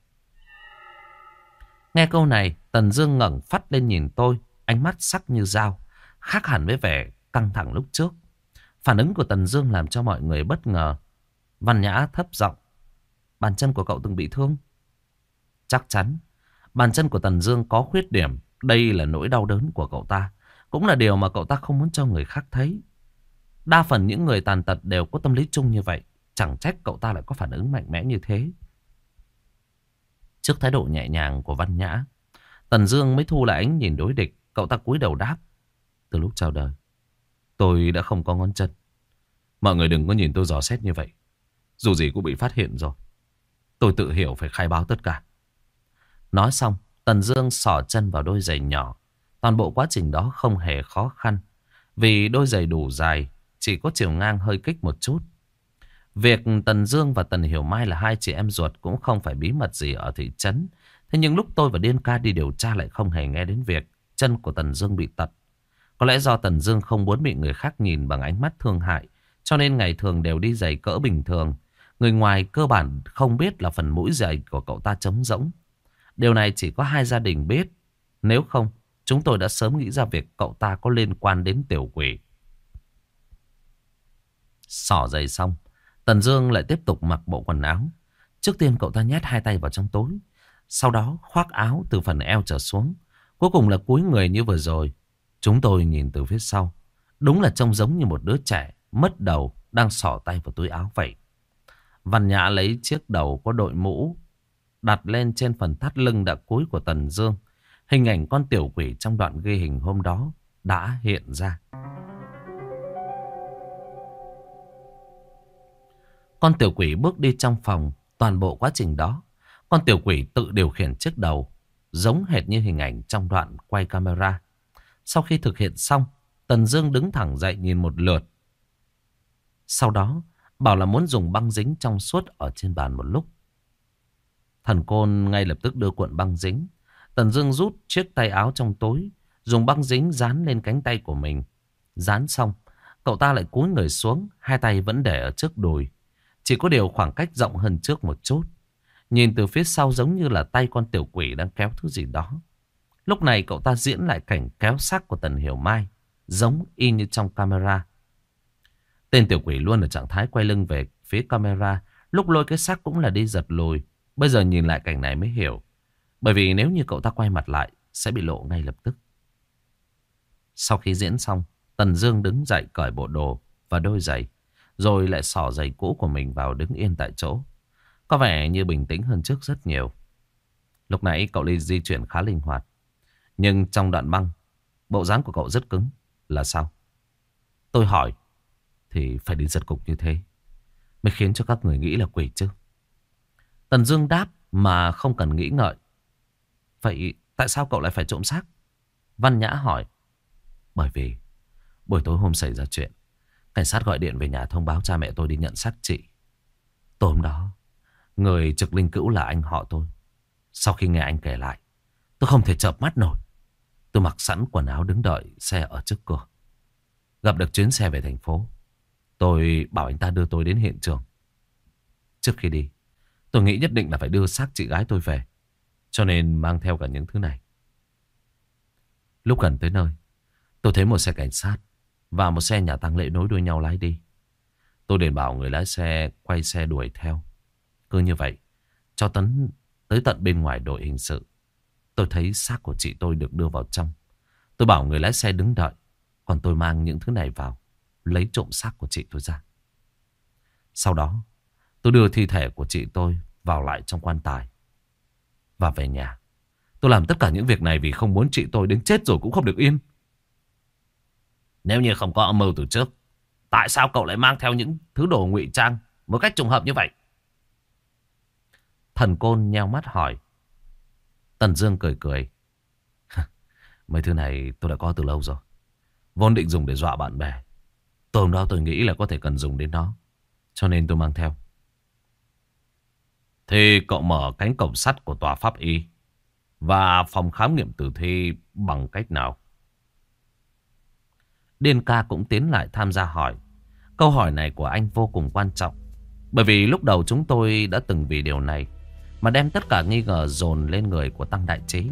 Nghe câu này, Tần Dương ngẩng phát lên nhìn tôi, ánh mắt sắc như dao, khác hẳn với vẻ căng thẳng lúc trước. Phản ứng của Tần Dương làm cho mọi người bất ngờ. Văn Nhã thấp giọng. Bàn chân của cậu từng bị thương? Chắc chắn. Bàn chân của Tần Dương có khuyết điểm Đây là nỗi đau đớn của cậu ta, cũng là điều mà cậu ta không muốn cho người khác thấy. Đa phần những người tàn tật đều có tâm lý chung như vậy. Chẳng trách cậu ta lại có phản ứng mạnh mẽ như thế. Trước thái độ nhẹ nhàng của Văn Nhã, Tần Dương mới thu lại ánh nhìn đối địch. Cậu ta cúi đầu đáp: từ lúc chào đời, tôi đã không có ngón chân. Mọi người đừng có nhìn tôi dò xét như vậy. Dù gì cũng bị phát hiện rồi. Tôi tự hiểu phải khai báo tất cả. Nói xong, Tần Dương xỏ chân vào đôi giày nhỏ. Toàn bộ quá trình đó không hề khó khăn, vì đôi giày đủ dài, chỉ có chiều ngang hơi kích một chút. Việc Tần Dương và Tần Hiểu Mai là hai chị em ruột cũng không phải bí mật gì ở thị trấn. Thế nhưng lúc tôi và Điên Ca đi điều tra lại không hề nghe đến việc chân của Tần Dương bị tật. Có lẽ do Tần Dương không muốn bị người khác nhìn bằng ánh mắt thương hại, cho nên ngày thường đều đi giày cỡ bình thường. Người ngoài cơ bản không biết là phần mũi giày của cậu ta trống rỗng. Điều này chỉ có hai gia đình biết. Nếu không, chúng tôi đã sớm nghĩ ra việc cậu ta có liên quan đến tiểu quỷ. Xỏ giày xong, Tần Dương lại tiếp tục mặc bộ quần áo. Trước tiên cậu ta nhét hai tay vào trong túi, sau đó khoác áo từ phần eo trở xuống. Cuối cùng là cúi người như vừa rồi. Chúng tôi nhìn từ phía sau, đúng là trông giống như một đứa trẻ mất đầu đang xỏ tay vào túi áo vậy. Văn Nhã lấy chiếc đầu có đội mũ đặt lên trên phần thắt lưng đã cúi của Tần Dương. Hình ảnh con tiểu quỷ trong đoạn ghi hình hôm đó đã hiện ra. Con tiểu quỷ bước đi trong phòng. Toàn bộ quá trình đó, con tiểu quỷ tự điều khiển chiếc đầu, giống hệt như hình ảnh trong đoạn quay camera. Sau khi thực hiện xong, Tần Dương đứng thẳng dậy nhìn một lượt. Sau đó bảo là muốn dùng băng dính trong suốt ở trên bàn một lúc. Thần Côn ngay lập tức đưa cuộn băng dính. Tần Dương rút chiếc tay áo trong túi, dùng băng dính dán lên cánh tay của mình. Dán xong, cậu ta lại cúi người xuống, hai tay vẫn để ở trước đùi. Chỉ có điều khoảng cách rộng hơn trước một chút. Nhìn từ phía sau giống như là tay con tiểu quỷ đang kéo thứ gì đó. Lúc này cậu ta diễn lại cảnh kéo xác của Tần Hiểu Mai, giống y như trong camera. Tên tiểu quỷ luôn ở trạng thái quay lưng về phía camera. Lúc lôi cái xác cũng là đi giật lùi. Bây giờ nhìn lại cảnh này mới hiểu. Bởi vì nếu như cậu ta quay mặt lại sẽ bị lộ ngay lập tức. Sau khi diễn xong, Tần Dương đứng dậy cởi bộ đồ và đôi giày, rồi lại xỏ giày cũ của mình vào đứng yên tại chỗ. Có vẻ như bình tĩnh hơn trước rất nhiều. Lúc nãy cậu đi di chuyển khá linh hoạt, nhưng trong đoạn băng, bộ dáng của cậu rất cứng. Là sao? Tôi hỏi. Thì phải đi giật cục như thế mới khiến cho các người nghĩ là quỷ chứ. Tần Dương đáp mà không cần nghĩ ngợi. Vậy tại sao cậu lại phải trộm xác? Văn Nhã hỏi. Bởi vì buổi tối hôm xảy ra chuyện, cảnh sát gọi điện về nhà thông báo cha mẹ tôi đi nhận xác chị. Tối hôm đó, người trực linh cữu là anh họ tôi. Sau khi nghe anh kể lại, tôi không thể chợp mắt nổi. Tôi mặc sẵn quần áo đứng đợi xe ở trước cửa. Gặp được chuyến xe về thành phố, tôi bảo anh ta đưa tôi đến hiện trường. Trước khi đi, tôi nghĩ nhất định là phải đưa xác chị gái tôi về, cho nên mang theo cả những thứ này. Lúc gần tới nơi, tôi thấy một xe cảnh sát và một xe nhà tang lễ nối đuôi nhau lái đi. Tôi liền bảo người lái xe quay xe đuổi theo. Cứ như vậy, cho tấn tới tận bên ngoài đội hình sự. Tôi thấy xác của chị tôi được đưa vào trong. Tôi bảo người lái xe đứng đợi, còn tôi mang những thứ này vào, lấy trộm xác của chị tôi ra. Sau đó, tôi đưa thi thể của chị tôi vào lại trong quan tài và về nhà. Tôi làm tất cả những việc này vì không muốn chị tôi đến chết rồi cũng không được yên. Nếu như không có âm mưu từ trước, tại sao cậu lại mang theo những thứ đồ ngụy trang một cách trùng hợp như vậy? Thần Côn nheo mắt hỏi. Tần Dương cười cười. Mấy thứ này tôi đã có từ lâu rồi. Vốn định dùng để dọa bạn bè. Tối hôm đó tôi nghĩ là có thể cần dùng đến nó, cho nên tôi mang theo. Thì cậu mở cánh cổng sắt của tòa pháp y và phòng khám nghiệm tử thi bằng cách nào? Điên Ca cũng tiến lại tham gia hỏi. Câu hỏi này của anh vô cùng quan trọng, bởi vì lúc đầu chúng tôi đã từng vì điều này mà đem tất cả nghi ngờ dồn lên người của Tăng Đại Trí.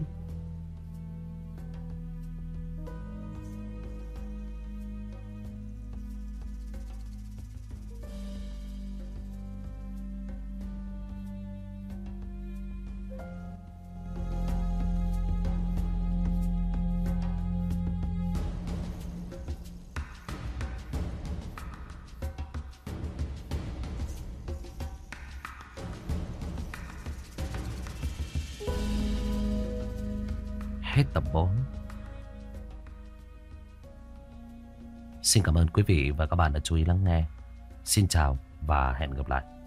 Hết tập bốn. Xin cảm ơn quý vị và các bạn đã chú ý lắng nghe. Xin chào và hẹn gặp lại.